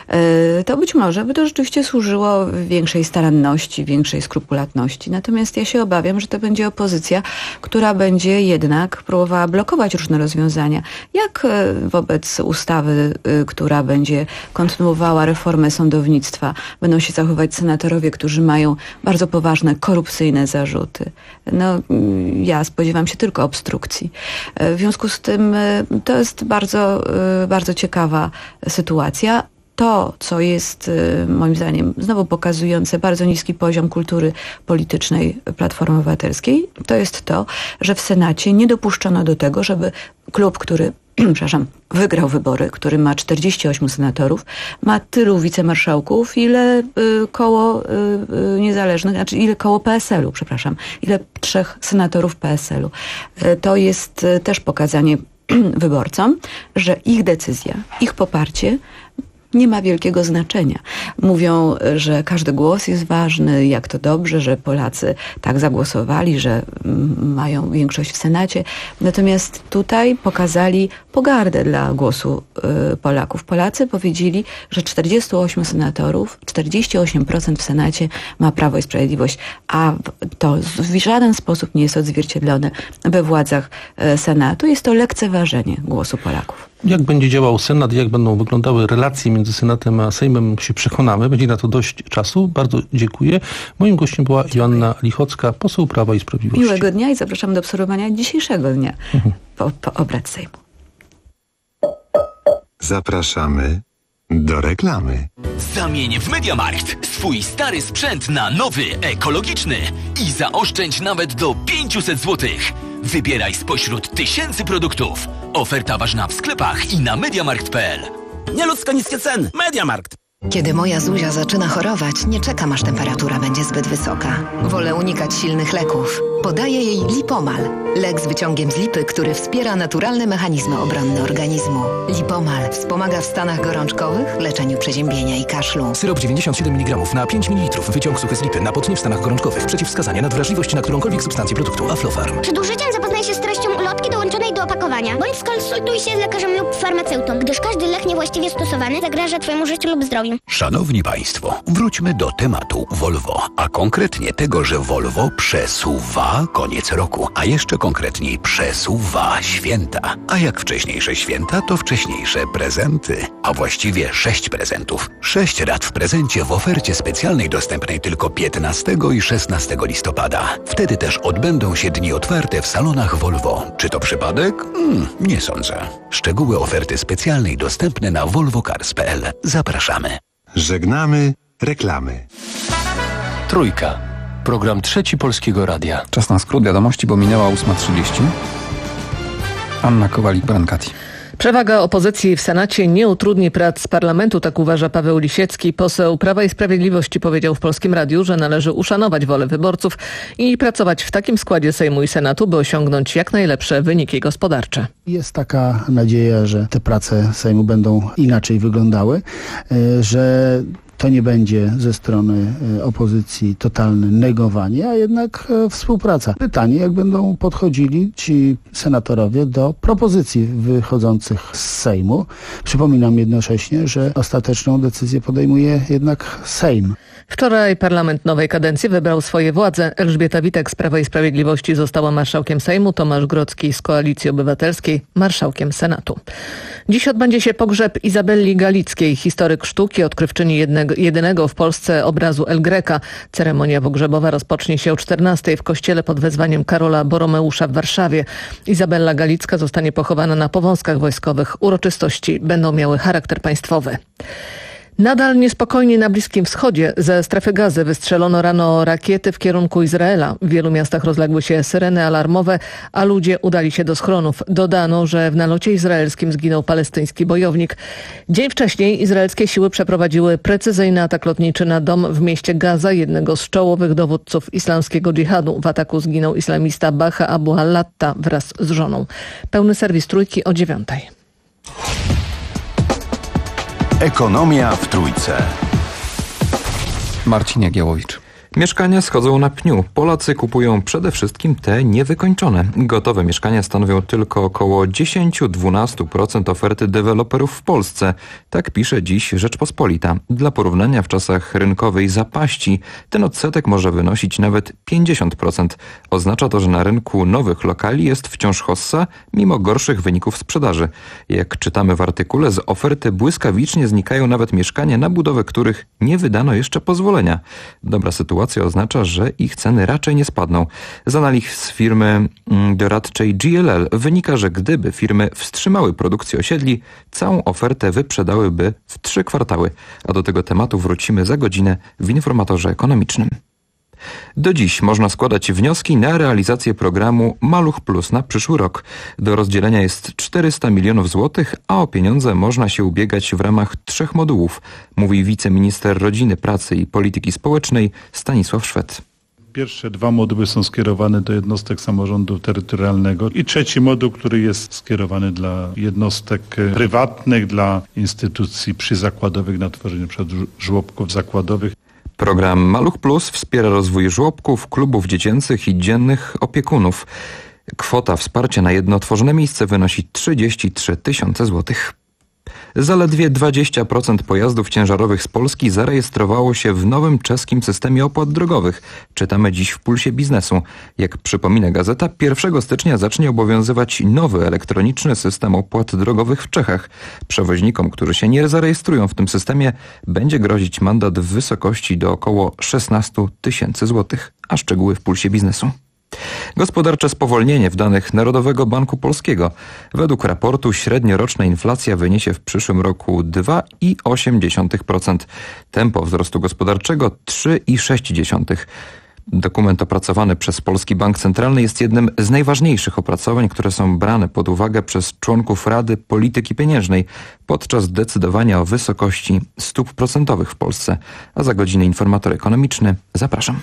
e, to być może by to rzeczywiście służyło większej staranności, większej skrupulatności. Natomiast ja się obawiam, że to będzie opozycja, która będzie jednak próbowała blokować różne rozwiązania. Jak wobec ustawy, która będzie kontynuowała reformę sądownictwa, będą się zachowywać senatorowie, którzy mają bardzo poważne korupcyjne zarzuty. No, ja spodziewam się tylko obstrukcji. W związku z tym to jest bardzo, bardzo ciekawa sytuacja. To, co jest moim zdaniem znowu pokazujące bardzo niski poziom kultury politycznej Platformy Obywatelskiej, to jest to, że w Senacie nie dopuszczono do tego, żeby klub, który przepraszam, wygrał wybory, który ma czterdzieści ośmiu senatorów, ma tylu wicemarszałków, ile y, koło y, y, niezależnych, znaczy ile koło P S L u, przepraszam, ile trzech senatorów P S L u. Y, to jest y, też pokazanie wyborcom, że ich decyzja, ich poparcie nie ma wielkiego znaczenia. Mówią, że każdy głos jest ważny, jak to dobrze, że Polacy tak zagłosowali, że mają większość w Senacie. Natomiast tutaj pokazali pogardę dla głosu y, Polaków. Polacy powiedzieli, że czterdziestu ośmiu senatorów, czterdzieści osiem procent w Senacie ma Prawo i Sprawiedliwość, a to w żaden sposób nie jest odzwierciedlone we władzach y, Senatu. Jest to lekceważenie głosu Polaków. Jak będzie działał Senat, jak będą wyglądały relacje między Senatem a Sejmem, się przekonamy. Będzie na to dość czasu. Bardzo dziękuję. Moim gościem była Joanna Lichocka, poseł Prawa i Sprawiedliwości. Miłego dnia i zapraszam do obserwowania dzisiejszego dnia po, po obrad Sejmu. Zapraszamy do reklamy. Zamień w MediaMarkt swój stary sprzęt na nowy, ekologiczny i zaoszczędź nawet do pięćset złotych. Wybieraj spośród tysięcy produktów. Oferta ważna w sklepach i na mediamarkt kropka p l. Nieludzko niskie ceny. MediaMarkt. Kiedy moja Zuzia zaczyna chorować, nie czekam, aż temperatura będzie zbyt wysoka. Wolę unikać silnych leków. Podaję jej Lipomal. Lek z wyciągiem z lipy, który wspiera naturalne mechanizmy obronne organizmu. Lipomal wspomaga w stanach gorączkowych, leczeniu przeziębienia i kaszlu. Syrop dziewięćdziesiąt siedem miligramów na pięć mililitrów. Wyciąg suchy z lipy na potnie w stanach gorączkowych. Przeciwwskazania na wrażliwość na którąkolwiek substancję produktu Aflofarm. Przed użyciem zapoznaj się z treścią ulotki dołączonej do opakowania. Bądź skonsultuj się z lekarzem lub farmaceutą, gdyż każdy lek niewłaściwie stosowany zagraża Twojemu życiu lub zdrowiu. Szanowni Państwo, wróćmy do tematu Volvo, a konkretnie tego, że Volvo przesuwa koniec roku, a jeszcze konkretniej przesuwa święta. A jak wcześniejsze święta, to wcześniejsze prezenty, a właściwie sześć prezentów. Sześć rat w prezencie w ofercie specjalnej dostępnej tylko piętnastego i szesnastego listopada. Wtedy też odbędą się dni otwarte w salonach Volvo. Czy to przypadek? Hmm, nie sądzę. Szczegóły oferty specjalnej dostępne na volvo cars kropka p l. Zapraszamy. Żegnamy reklamy. Trójka. Program Trzeci Polskiego Radia. Czas na skrót wiadomości, bo minęła ósma trzydzieści. Anna Kowalik-Brankati. Przewaga opozycji w Senacie nie utrudni prac parlamentu, tak uważa Paweł Lisiecki. Poseł Prawa i Sprawiedliwości powiedział w Polskim Radiu, że należy uszanować wolę wyborców i pracować w takim składzie Sejmu i Senatu, by osiągnąć jak najlepsze wyniki gospodarcze. Jest taka nadzieja, że te prace Sejmu będą inaczej wyglądały, że to nie będzie ze strony opozycji totalne negowanie, a jednak współpraca. Pytanie, jak będą podchodzili ci senatorowie do propozycji wychodzących z Sejmu. Przypominam jednocześnie, że ostateczną decyzję podejmuje jednak Sejm. Wczoraj parlament nowej kadencji wybrał swoje władze. Elżbieta Witek z Prawa i Sprawiedliwości została marszałkiem Sejmu, Tomasz Grodzki z Koalicji Obywatelskiej marszałkiem Senatu. Dziś odbędzie się pogrzeb Izabelli Galickiej, historyk sztuki, odkrywczyni jednego, jedynego w Polsce obrazu El Greca. Ceremonia pogrzebowa rozpocznie się o czternastej w kościele pod wezwaniem Karola Boromeusza w Warszawie. Izabella Galicka zostanie pochowana na Powązkach Wojskowych. Uroczystości będą miały charakter państwowy. Nadal niespokojnie na Bliskim Wschodzie. Ze strefy Gazy wystrzelono rano rakiety w kierunku Izraela. W wielu miastach rozległy się syreny alarmowe, a ludzie udali się do schronów. Dodano, że w nalocie izraelskim zginął palestyński bojownik. Dzień wcześniej izraelskie siły przeprowadziły precyzyjny atak lotniczy na dom w mieście Gaza, jednego z czołowych dowódców islamskiego dżihadu. W ataku zginął islamista Baha Abu Al-Latta wraz z żoną. Pełny serwis Trójki o dziewiątej. Ekonomia w Trójce. Marcin Jagiełowicz. Mieszkania schodzą na pniu. Polacy kupują przede wszystkim te niewykończone. Gotowe mieszkania stanowią tylko około dziesięć do dwunastu procent oferty deweloperów w Polsce. Tak pisze dziś Rzeczpospolita. Dla porównania w czasach rynkowej zapaści ten odsetek może wynosić nawet pięćdziesiąt procent. Oznacza to, że na rynku nowych lokali jest wciąż hossa, mimo gorszych wyników sprzedaży. Jak czytamy w artykule, z oferty błyskawicznie znikają nawet mieszkania, na budowę których nie wydano jeszcze pozwolenia. Dobra sytuacja oznacza, że ich ceny raczej nie spadną. Z analiz firmy doradczej G L L wynika, że gdyby firmy wstrzymały produkcję osiedli, całą ofertę wyprzedałyby w trzy kwartały. A do tego tematu wrócimy za godzinę w Informatorze Ekonomicznym. Do dziś można składać wnioski na realizację programu Maluch Plus na przyszły rok. Do rozdzielenia jest czterysta milionów złotych, a o pieniądze można się ubiegać w ramach trzech modułów, mówi wiceminister Rodziny, Pracy i Polityki Społecznej Stanisław Szwed. Pierwsze dwa moduły są skierowane do jednostek samorządu terytorialnego i trzeci moduł, który jest skierowany dla jednostek prywatnych, dla instytucji przyzakładowych na tworzenie np. żłobków zakładowych. Program Maluch Plus wspiera rozwój żłobków, klubów dziecięcych i dziennych opiekunów. Kwota wsparcia na jedno tworzone miejsce wynosi trzydzieści trzy tysiące złotych. Zaledwie dwadzieścia procent pojazdów ciężarowych z Polski zarejestrowało się w nowym czeskim systemie opłat drogowych. Czytamy dziś w Pulsie Biznesu. Jak przypomina gazeta, pierwszego stycznia zacznie obowiązywać nowy elektroniczny system opłat drogowych w Czechach. Przewoźnikom, którzy się nie zarejestrują w tym systemie, będzie grozić mandat w wysokości do około szesnaście tysięcy złotych. A szczegóły w Pulsie Biznesu. Gospodarcze spowolnienie w danych Narodowego Banku Polskiego. Według raportu średnioroczna inflacja wyniesie w przyszłym roku dwa przecinek osiem procent. Tempo wzrostu gospodarczego trzy przecinek sześć procent. Dokument opracowany przez Polski Bank Centralny jest jednym z najważniejszych opracowań, które są brane pod uwagę przez członków Rady Polityki Pieniężnej podczas decydowania o wysokości stóp procentowych w Polsce. A za godzinę informator ekonomiczny. Zapraszam.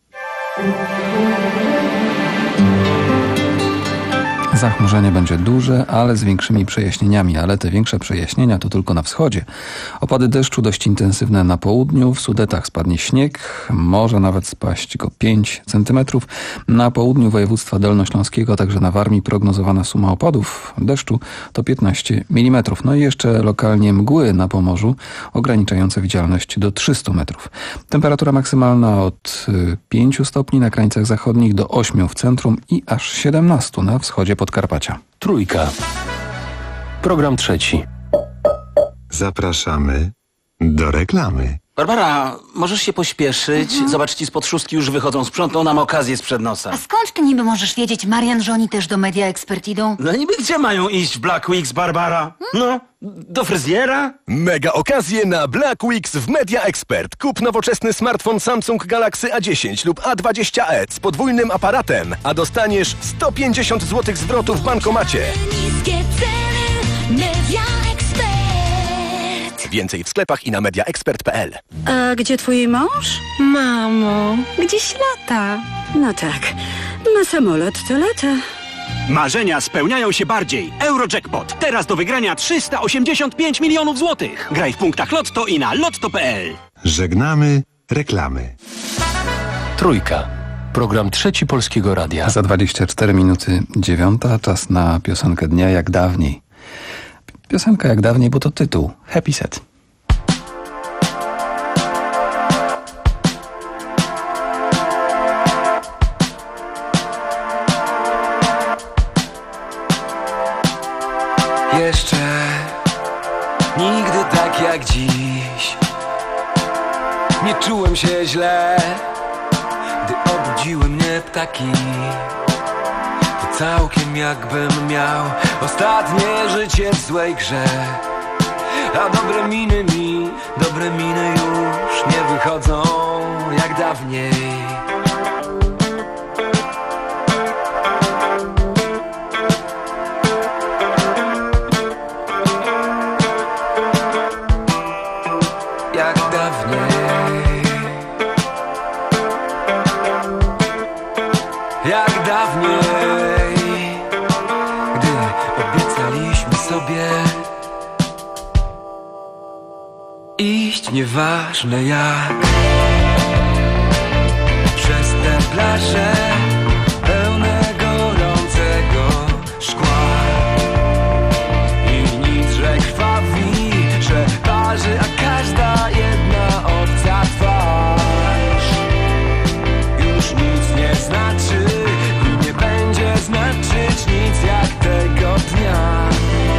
Zachmurzenie będzie duże, ale z większymi przejaśnieniami, ale te większe przejaśnienia to tylko na wschodzie. Opady deszczu dość intensywne na południu, w Sudetach spadnie śnieg, może nawet spaść go pięć centymetrów. Na południu województwa dolnośląskiego, także na Warmii prognozowana suma opadów deszczu to piętnaście milimetrów. No i jeszcze lokalnie mgły na Pomorzu, ograniczające widzialność do trzystu metrów. Temperatura maksymalna od pięciu stopni na krańcach zachodnich do ośmiu w centrum i aż siedemnastu na wschodzie Podkarpacia. Trójka. Program trzeci. Zapraszamy do reklamy. Barbara, możesz się pośpieszyć? Mhm. Zobacz, ci spod szóstki już wychodzą, sprzątną nam okazję sprzed nosa. A skąd ty niby możesz wiedzieć, Marian, że oni też do Media Expert idą? No niby gdzie mają iść w Black Weeks, Barbara? No, do fryzjera? Mega okazje na Black Weeks w Media Expert. Kup nowoczesny smartfon Samsung Galaxy A dziesięć lub A dwadzieścia e z podwójnym aparatem, a dostaniesz sto pięćdziesiąt złotych zwrotu w bankomacie. Niskie ceny, Media Expert. Więcej w sklepach i na media expert kropka p l. A gdzie twój mąż? Mamo, gdzieś lata. No tak, na samolot to lata. Marzenia spełniają się bardziej. Eurojackpot. Teraz do wygrania trzysta osiemdziesiąt pięć milionów złotych. Graj w punktach Lotto i na lotto kropka p l. Żegnamy reklamy. Trójka. Program trzeci Polskiego Radia. Za dwadzieścia cztery minuty dziewiąta. Czas na piosenkę dnia jak dawniej. Piosenka jak dawniej, bo to tytuł. Happy Set. Jeszcze nigdy tak jak dziś nie czułem się źle, gdy obudziły mnie ptaki. To całkiem jakbym miał ostatnie życie w złej grze. A dobre miny mi, dobre miny już nie wychodzą jak dawniej. Jak dawniej, gdy obiecaliśmy sobie iść nieważne jak przez te plaże pełne gorącego szkła i nic, że krwawi, że parzy, a każda jedna obca twarz już nic nie znaczy. Znaczyć nic jak tego dnia.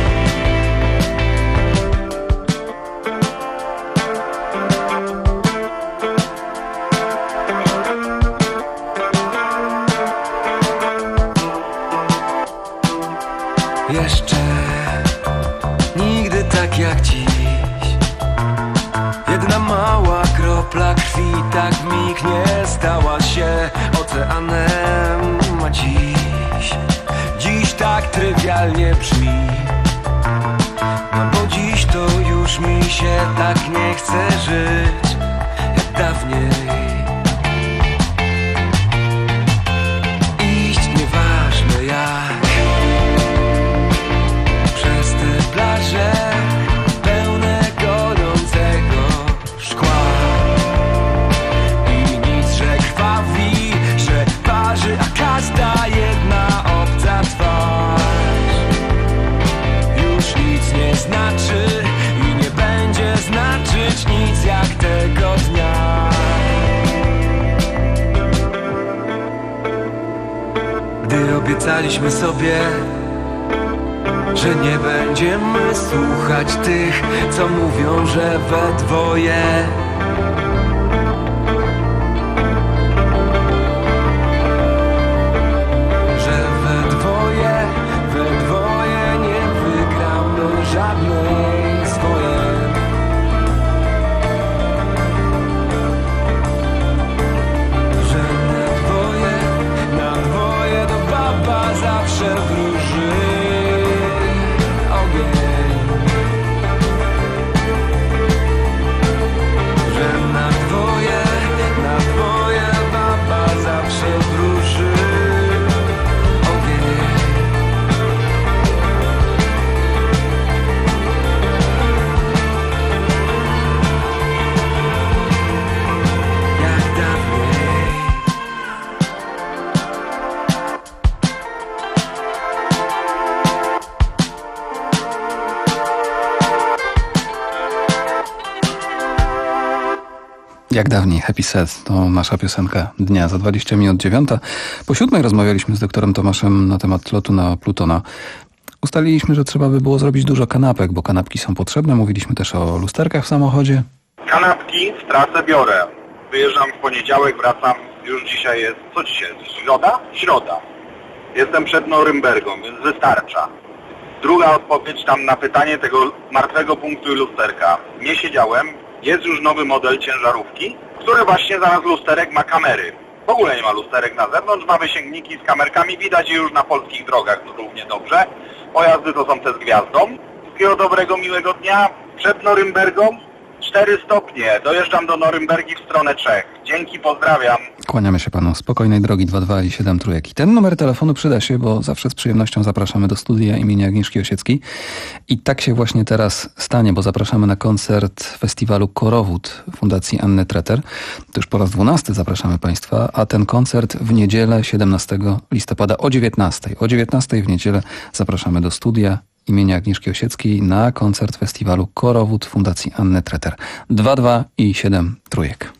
Jeszcze nigdy tak jak dziś. Jedna mała kropla krwi tak w mig nie stała się oceanem, a dziś Dziś tak trywialnie brzmi. No bo dziś to już mi się tak nie chce żyć jak dawniej. Iść nieważne jak przez te plaże pełne gorącego szkła i nic, że krwawi, że parzy, a każda jedna obca twarz już nic nie znaczy i nie będzie znaczyć nic jak tego dnia. Gdy obiecaliśmy sobie, że nie będziemy słuchać tych, co mówią, że we dwoje Jak dawniej, Happy Set to nasza piosenka dnia. Za dwadzieścia minut dziewiąta. Po siódmej rozmawialiśmy z doktorem Tomaszem na temat lotu na Plutona. Ustaliliśmy, że trzeba by było zrobić dużo kanapek, bo kanapki są potrzebne. Mówiliśmy też o lusterkach w samochodzie. Kanapki w trasę biorę. Wyjeżdżam w poniedziałek, wracam, już dzisiaj jest, co dzisiaj jest? Środa? Środa. Jestem przed Norymbergą, więc wystarcza. Druga odpowiedź tam na pytanie tego martwego punktu i lusterka. Nie siedziałem, jest już nowy model ciężarówki, który właśnie zamiast lusterek ma kamery. W ogóle nie ma lusterek na zewnątrz, ma wysięgniki z kamerkami, widać je już na polskich drogach równie dobrze. Pojazdy to są te z gwiazdą. Wszystkiego dobrego, miłego dnia. Przed Norymbergą cztery stopnie. Dojeżdżam do Norymbergi w stronę Czech. Dzięki, pozdrawiam. Kłaniamy się panu. Spokojnej drogi dwa dwa i siedem trójek. I ten numer telefonu przyda się, bo zawsze z przyjemnością zapraszamy do studia imienia Agnieszki Osieckiej. I tak się właśnie teraz stanie, bo zapraszamy na koncert festiwalu Korowód Fundacji Anny Treter. To już po raz dwunasty zapraszamy państwa, a ten koncert w niedzielę siedemnastego listopada o dziewiętnastej. O dziewiętnastej w niedzielę zapraszamy do studia imienia Agnieszki Osieckiej na koncert festiwalu Korowód Fundacji Anny Treter. dwa dwa i siedem trójek.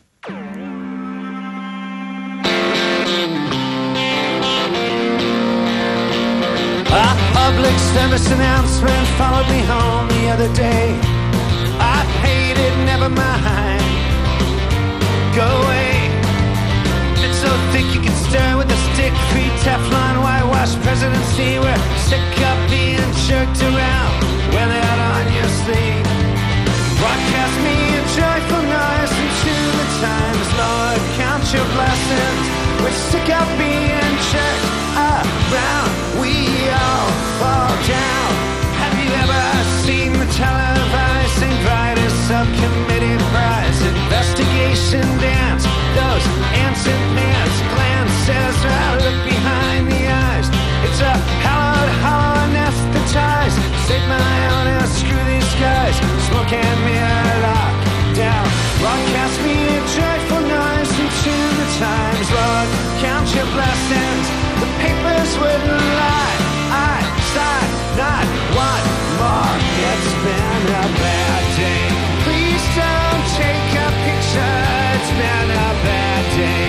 A public service announcement followed me home the other day. I hate it, never mind. Go away. It's so thick you can stir with a stick. Free Teflon, whitewash presidency. We're sick of being jerked around when they're on your sleeve. Broadcast me a joyful noise into the times. Lord, count your blessings. We're sick of being jerked around. We all fall down. Have you ever seen the televising brightest subcommittee prize investigation dance? Those ants and pants glances right look behind the eyes. It's a hallowed, hollow anesthetized. Save my own and screw these guys. Smoke and mirror lock down. Broadcast me a joyful noise into the times. Lord, count your blessings. The papers wouldn't lie. I sign not one more. It's been a bad day. Please don't take a picture. It's been a bad day.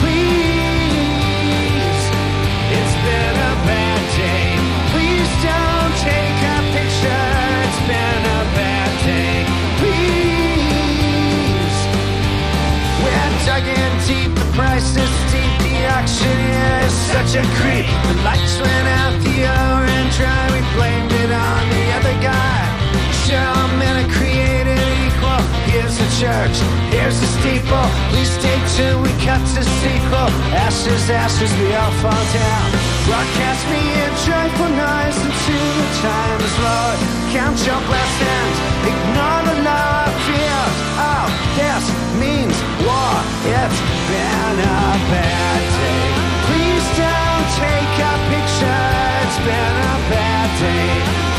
Please. It's been a bad day. Please don't take a picture. It's been a bad day. Please. We're dug in deep. The price is steep. The auctioneer is such a creep. The lights went out, the hour ran dry. We blamed it on the other guy. Sure, all men are created equal. Here's the church, here's the steeple. Please stay tuned, we cut to sequel. Ashes, ashes, we all fall down. Broadcast me a joyful noise into the times, Lord. Count your blessings, ignore the law of fear. Oh, this means war. It's been a bad day. Please don't take a picture. It's been a bad day.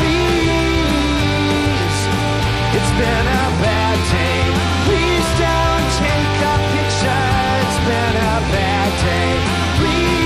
Please. It's been a bad day. Please don't take a picture. It's been a bad day. Please.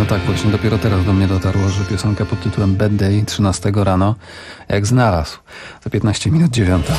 No tak, właśnie dopiero teraz do mnie dotarło, że piosenka pod tytułem Bad Day trzynastego rano jak znalazł. Za piętnaście minut dziewiąta.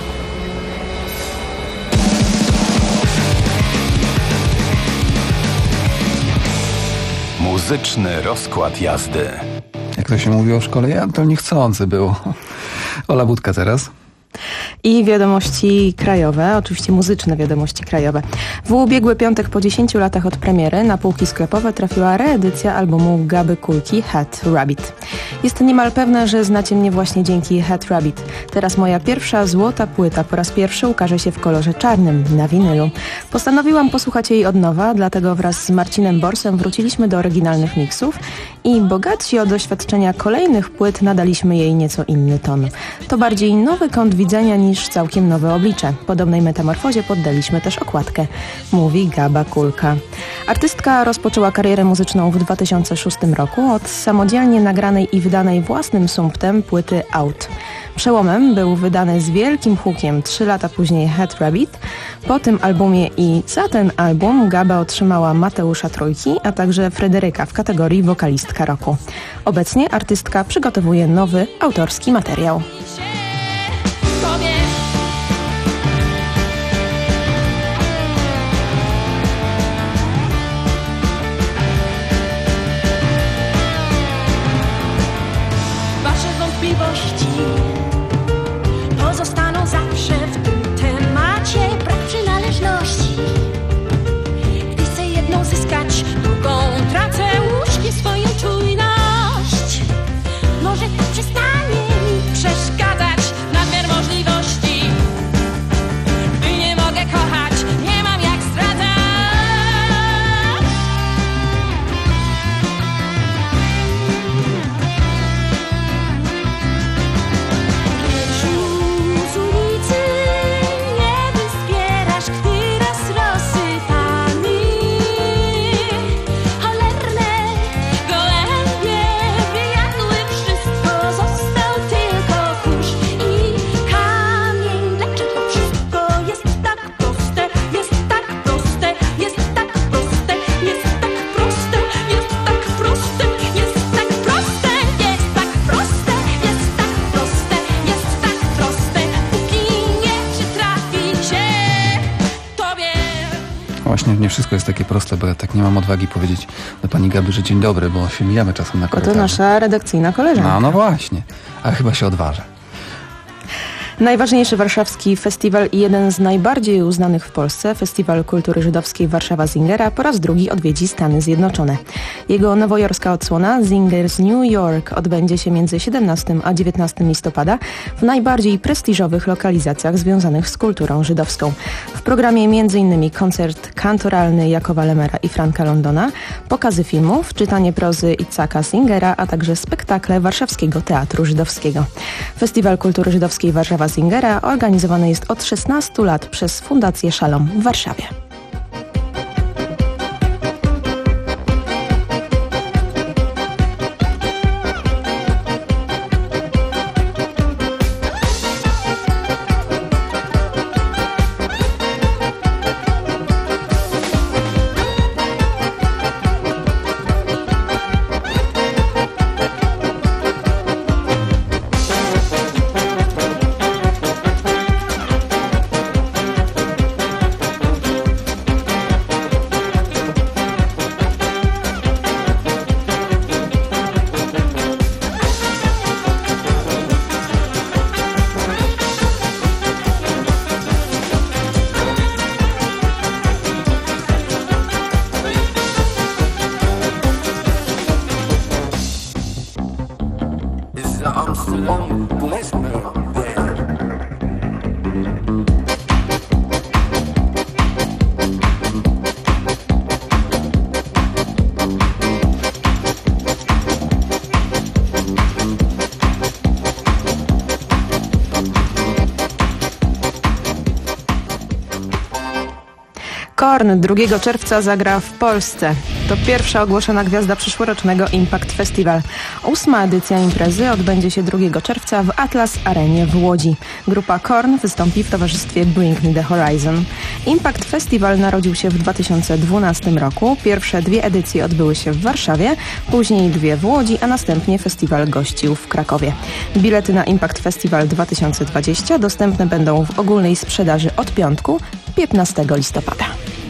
Muzyczny rozkład jazdy. Jak to się mówiło w szkole, ja to niechcący było. Ola Budka teraz. I wiadomości krajowe, oczywiście muzyczne wiadomości krajowe. W ubiegły piątek po dziesięciu latach od premiery na półki sklepowe trafiła reedycja albumu Gaby Kulki Hat Rabbit. Jest niemal pewne, że znacie mnie właśnie dzięki Hat Rabbit. Teraz moja pierwsza złota płyta po raz pierwszy ukaże się w kolorze czarnym na winylu. Postanowiłam posłuchać jej od nowa, dlatego wraz z Marcinem Borsem wróciliśmy do oryginalnych miksów i bogatsi o doświadczenia kolejnych płyt nadaliśmy jej nieco inny ton. To bardziej nowy kąt widzenia niż całkiem nowe oblicze. Podobnej metamorfozie poddaliśmy też okładkę, mówi Gaba Kulka. Artystka rozpoczęła karierę muzyczną w dwa tysiące szóstym roku od samodzielnie nagranej i wydanej własnym sumptem płyty Out. Przełomem był wydany z wielkim hukiem trzy lata później Hat Rabbit. Po tym albumie i za ten album Gaba otrzymała Mateusza Trójki, a także Fryderyka w kategorii wokalistka roku. Obecnie artystka przygotowuje nowy autorski materiał. Pozostaną zawsze w tym temacie. Brak przynależności. Gdy chcę jedną zyskać, drugą tracę. Łóżki swoją czujność. Może to przestanie mi przeszkadzać nadmiar możliwości. Gdy nie mogę kochać, nie mam jak zdradzać. Właśnie nie wszystko jest takie proste, bo ja tak nie mam odwagi powiedzieć do pani Gaby, że dzień dobry, bo się mijamy czasem na korytarzu. Oto nasza redakcyjna koleżanka. No, no właśnie, a chyba się odważę. Najważniejszy warszawski festiwal i jeden z najbardziej uznanych w Polsce, Festiwal Kultury Żydowskiej Warszawa Zingera, po raz drugi odwiedzi Stany Zjednoczone. Jego nowojorska odsłona Zingers New York odbędzie się między siedemnastego a dziewiętnastego listopada w najbardziej prestiżowych lokalizacjach związanych z kulturą żydowską. W programie m.in. koncert kantoralny Jakowa Lemera i Franka Londona, pokazy filmów, czytanie prozy Itzhaka Zingera, a także spektakle Warszawskiego Teatru Żydowskiego. Festiwal Kultury Żydowskiej Warszawa Zingera organizowany jest od szesnastu lat przez Fundację Szalom w Warszawie. Korn drugiego czerwca zagra w Polsce. To pierwsza ogłoszona gwiazda przyszłorocznego Impact Festival. Ósma edycja imprezy odbędzie się drugiego czerwca w Atlas Arenie w Łodzi. Grupa Korn wystąpi w towarzystwie Bring Me The Horizon. Impact Festival narodził się w dwa tysiące dwunastym roku. Pierwsze dwie edycje odbyły się w Warszawie, później dwie w Łodzi, a następnie festiwal gościł w Krakowie. Bilety na Impact Festival dwa tysiące dwudziesty dostępne będą w ogólnej sprzedaży od piątku, piętnastego listopada.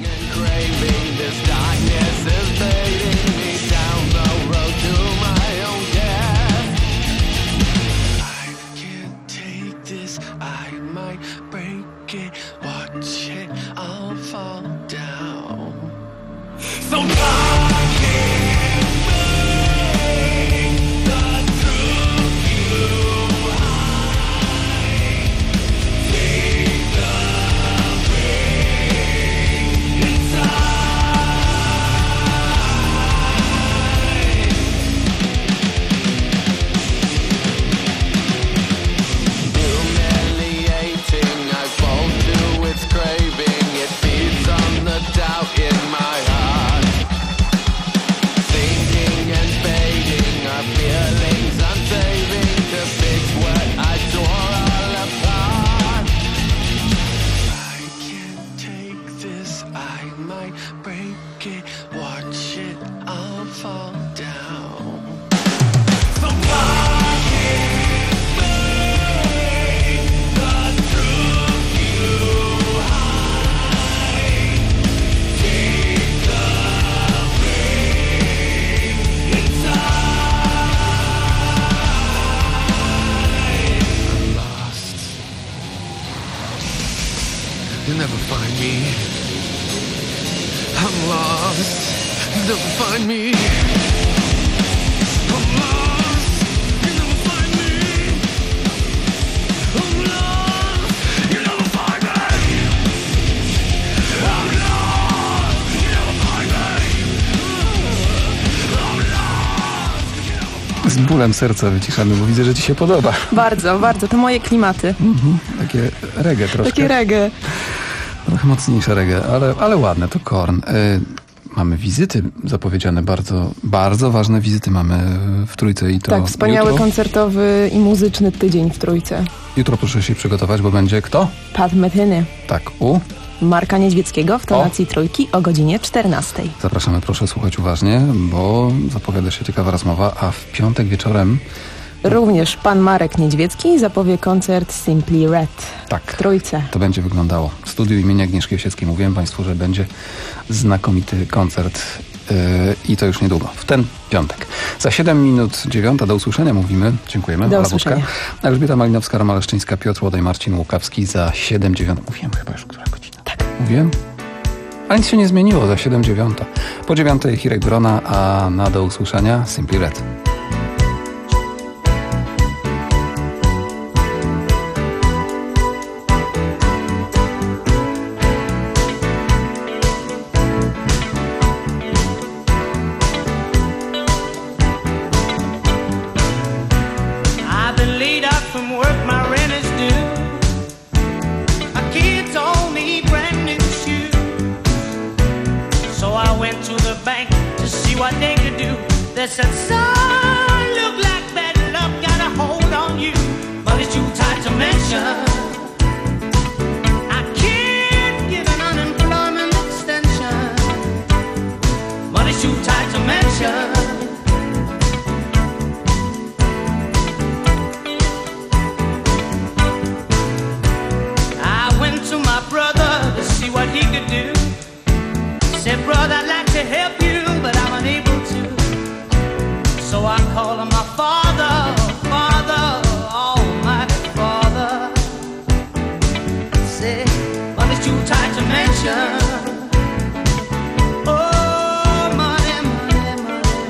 Z bólem serca wyciszamy, bo widzę, że ci się podoba. Bardzo, bardzo. To moje klimaty. Mhm, takie reggae troszkę. Takie reggae. Trochę mocniejsze reggae, ale, ale ładne. To Korn. Y, mamy wizyty zapowiedziane, bardzo, bardzo ważne wizyty mamy w Trójce i to tak, wspaniały jutro. koncertowy i muzyczny tydzień w Trójce. Jutro proszę się przygotować, bo będzie kto? Pat Metheny. Tak, u? Marka Niedźwieckiego w tonacji o. Trójki o godzinie czternastej. Zapraszamy, proszę słuchać uważnie, bo zapowiada się ciekawa rozmowa, a w piątek wieczorem... Również pan Marek Niedźwiecki zapowie koncert Simply Red tak, w Trójce. To będzie wyglądało. W studiu imienia Agnieszki Osieckiej mówiłem Państwu, że będzie znakomity koncert yy, i to już niedługo, w ten piątek. Za siedem minut dziewiąta do usłyszenia mówimy. Dziękujemy. Do usłyszenia. Elżbieta Malinowska, Roma Leszczyńska, Piotr Łodaj, Marcin Łukawski za siedem dziewiąta. Mówiłem chyba już, która godzina. Tak. Mówiłem? A nic się nie zmieniło, za siedem dziewiąta. Po dziewiątej Hirek Wrona, a na do usłyszenia Simply Red. They said, son, look like bad luck got a hold on you, but it's too tight to mention. I can't give an unemployment extension, but it's too tight to mention. I went to my brother to see what he could do. Said, brother, I'd like to help you, but I'm unable to. So I call him my father, father, almighty father. Say, but it's too tight to mention. Oh, money, money, money,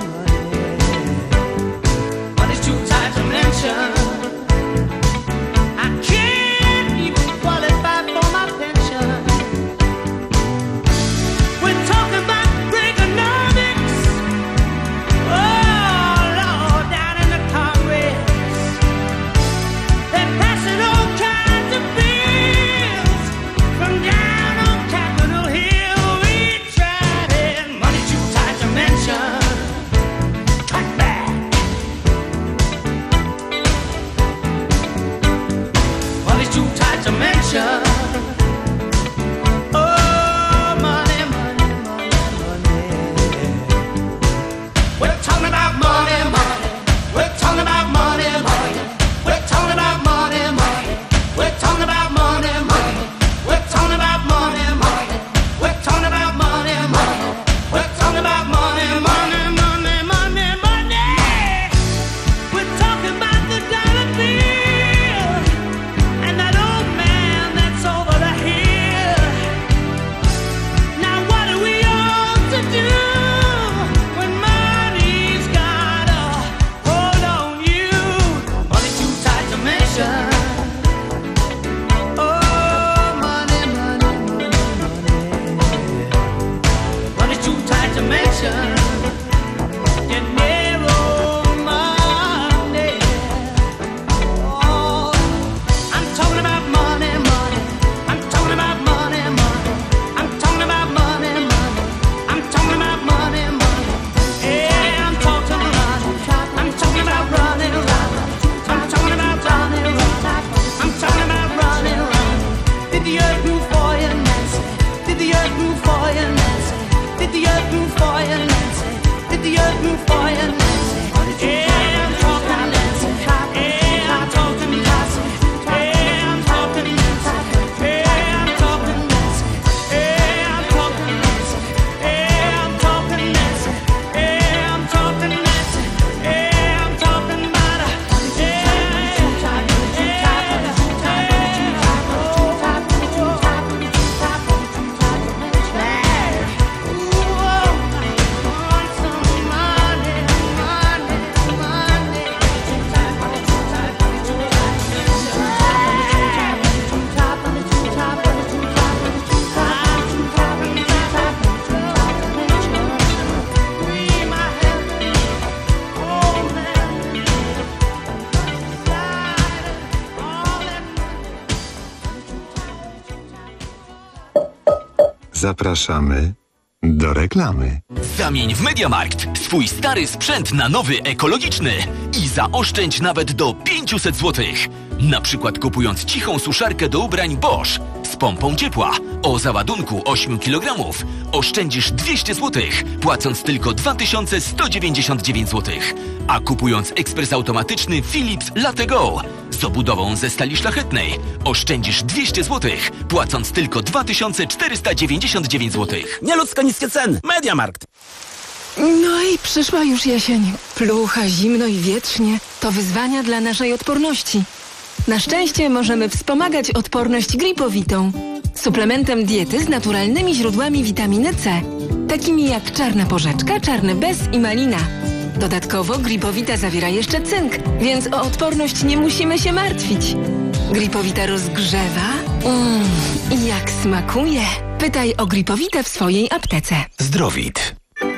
Zapraszamy do reklamy. Zamień w MediaMarkt swój stary sprzęt na nowy ekologiczny i zaoszczędź nawet do pięćset złotych. Na przykład kupując cichą suszarkę do ubrań Bosch z pompą ciepła o załadunku osiem kilogramów oszczędzisz dwieście złotych, płacąc tylko dwa tysiące sto dziewięćdziesiąt dziewięć złotych. A kupując ekspres automatyczny Philips Latte Go z obudową ze stali szlachetnej oszczędzisz dwieście złotych, płacąc tylko dwa tysiące czterysta dziewięćdziesiąt dziewięć złotych. Nieludzko niskie ceny. MediaMarkt. No i przyszła już jesień. Plucha, zimno i wietrznie. To wyzwania dla naszej odporności. Na szczęście możemy wspomagać odporność gripowitą. Suplementem diety z naturalnymi źródłami witaminy C, takimi jak czarna porzeczka, czarny bez i malina. Dodatkowo gripowita zawiera jeszcze cynk, więc o odporność nie musimy się martwić. Gripowita rozgrzewa. Mmm, i jak smakuje. Pytaj o gripowitę w swojej aptece. Zdrowit.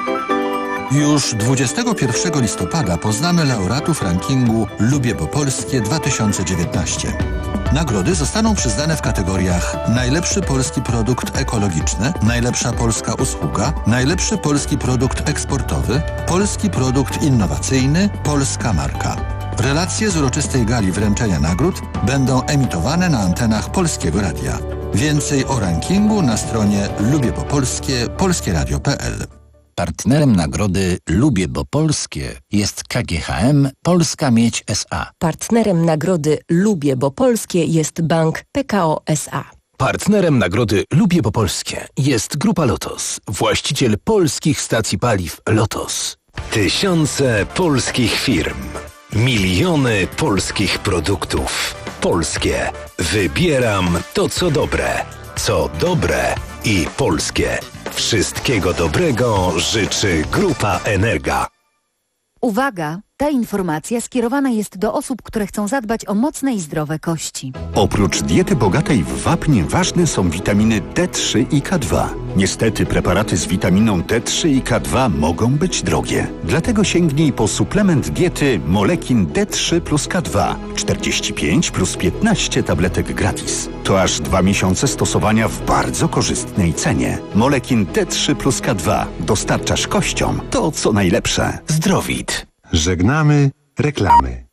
Już dwudziestego pierwszego listopada poznamy laureatów rankingu Lubię Bo Polskie dwa tysiące dziewiętnaście. Nagrody zostaną przyznane w kategoriach najlepszy polski produkt ekologiczny, najlepsza polska usługa, najlepszy polski produkt eksportowy, polski produkt innowacyjny, polska marka. Relacje z uroczystej gali wręczenia nagród będą emitowane na antenach Polskiego Radia. Więcej o rankingu na stronie lubię bo polskie polskie radio kropka p l. Partnerem nagrody Lubię Bo Polskie jest K G H M Polska Miedź S A. Partnerem nagrody Lubię Bo Polskie jest Bank P K O S A. Partnerem nagrody Lubię Bo Polskie jest Grupa Lotos, właściciel polskich stacji paliw Lotos. Tysiące polskich firm, miliony polskich produktów. Polskie. Wybieram to, co dobre. Co dobre i polskie. Wszystkiego dobrego życzy Grupa Energa. Uwaga! Ta informacja skierowana jest do osób, które chcą zadbać o mocne i zdrowe kości. Oprócz diety bogatej w wapń ważne są witaminy D trzy i K dwa. Niestety preparaty z witaminą D trzy i K dwa mogą być drogie. Dlatego sięgnij po suplement diety Molekin D trzy plus K dwa. czterdzieści pięć plus piętnaście tabletek gratis. To aż dwa miesiące stosowania w bardzo korzystnej cenie. Molekin D trzy plus K dwa. Dostarczasz kościom to, co najlepsze. Zdrowit. Żegnamy reklamy.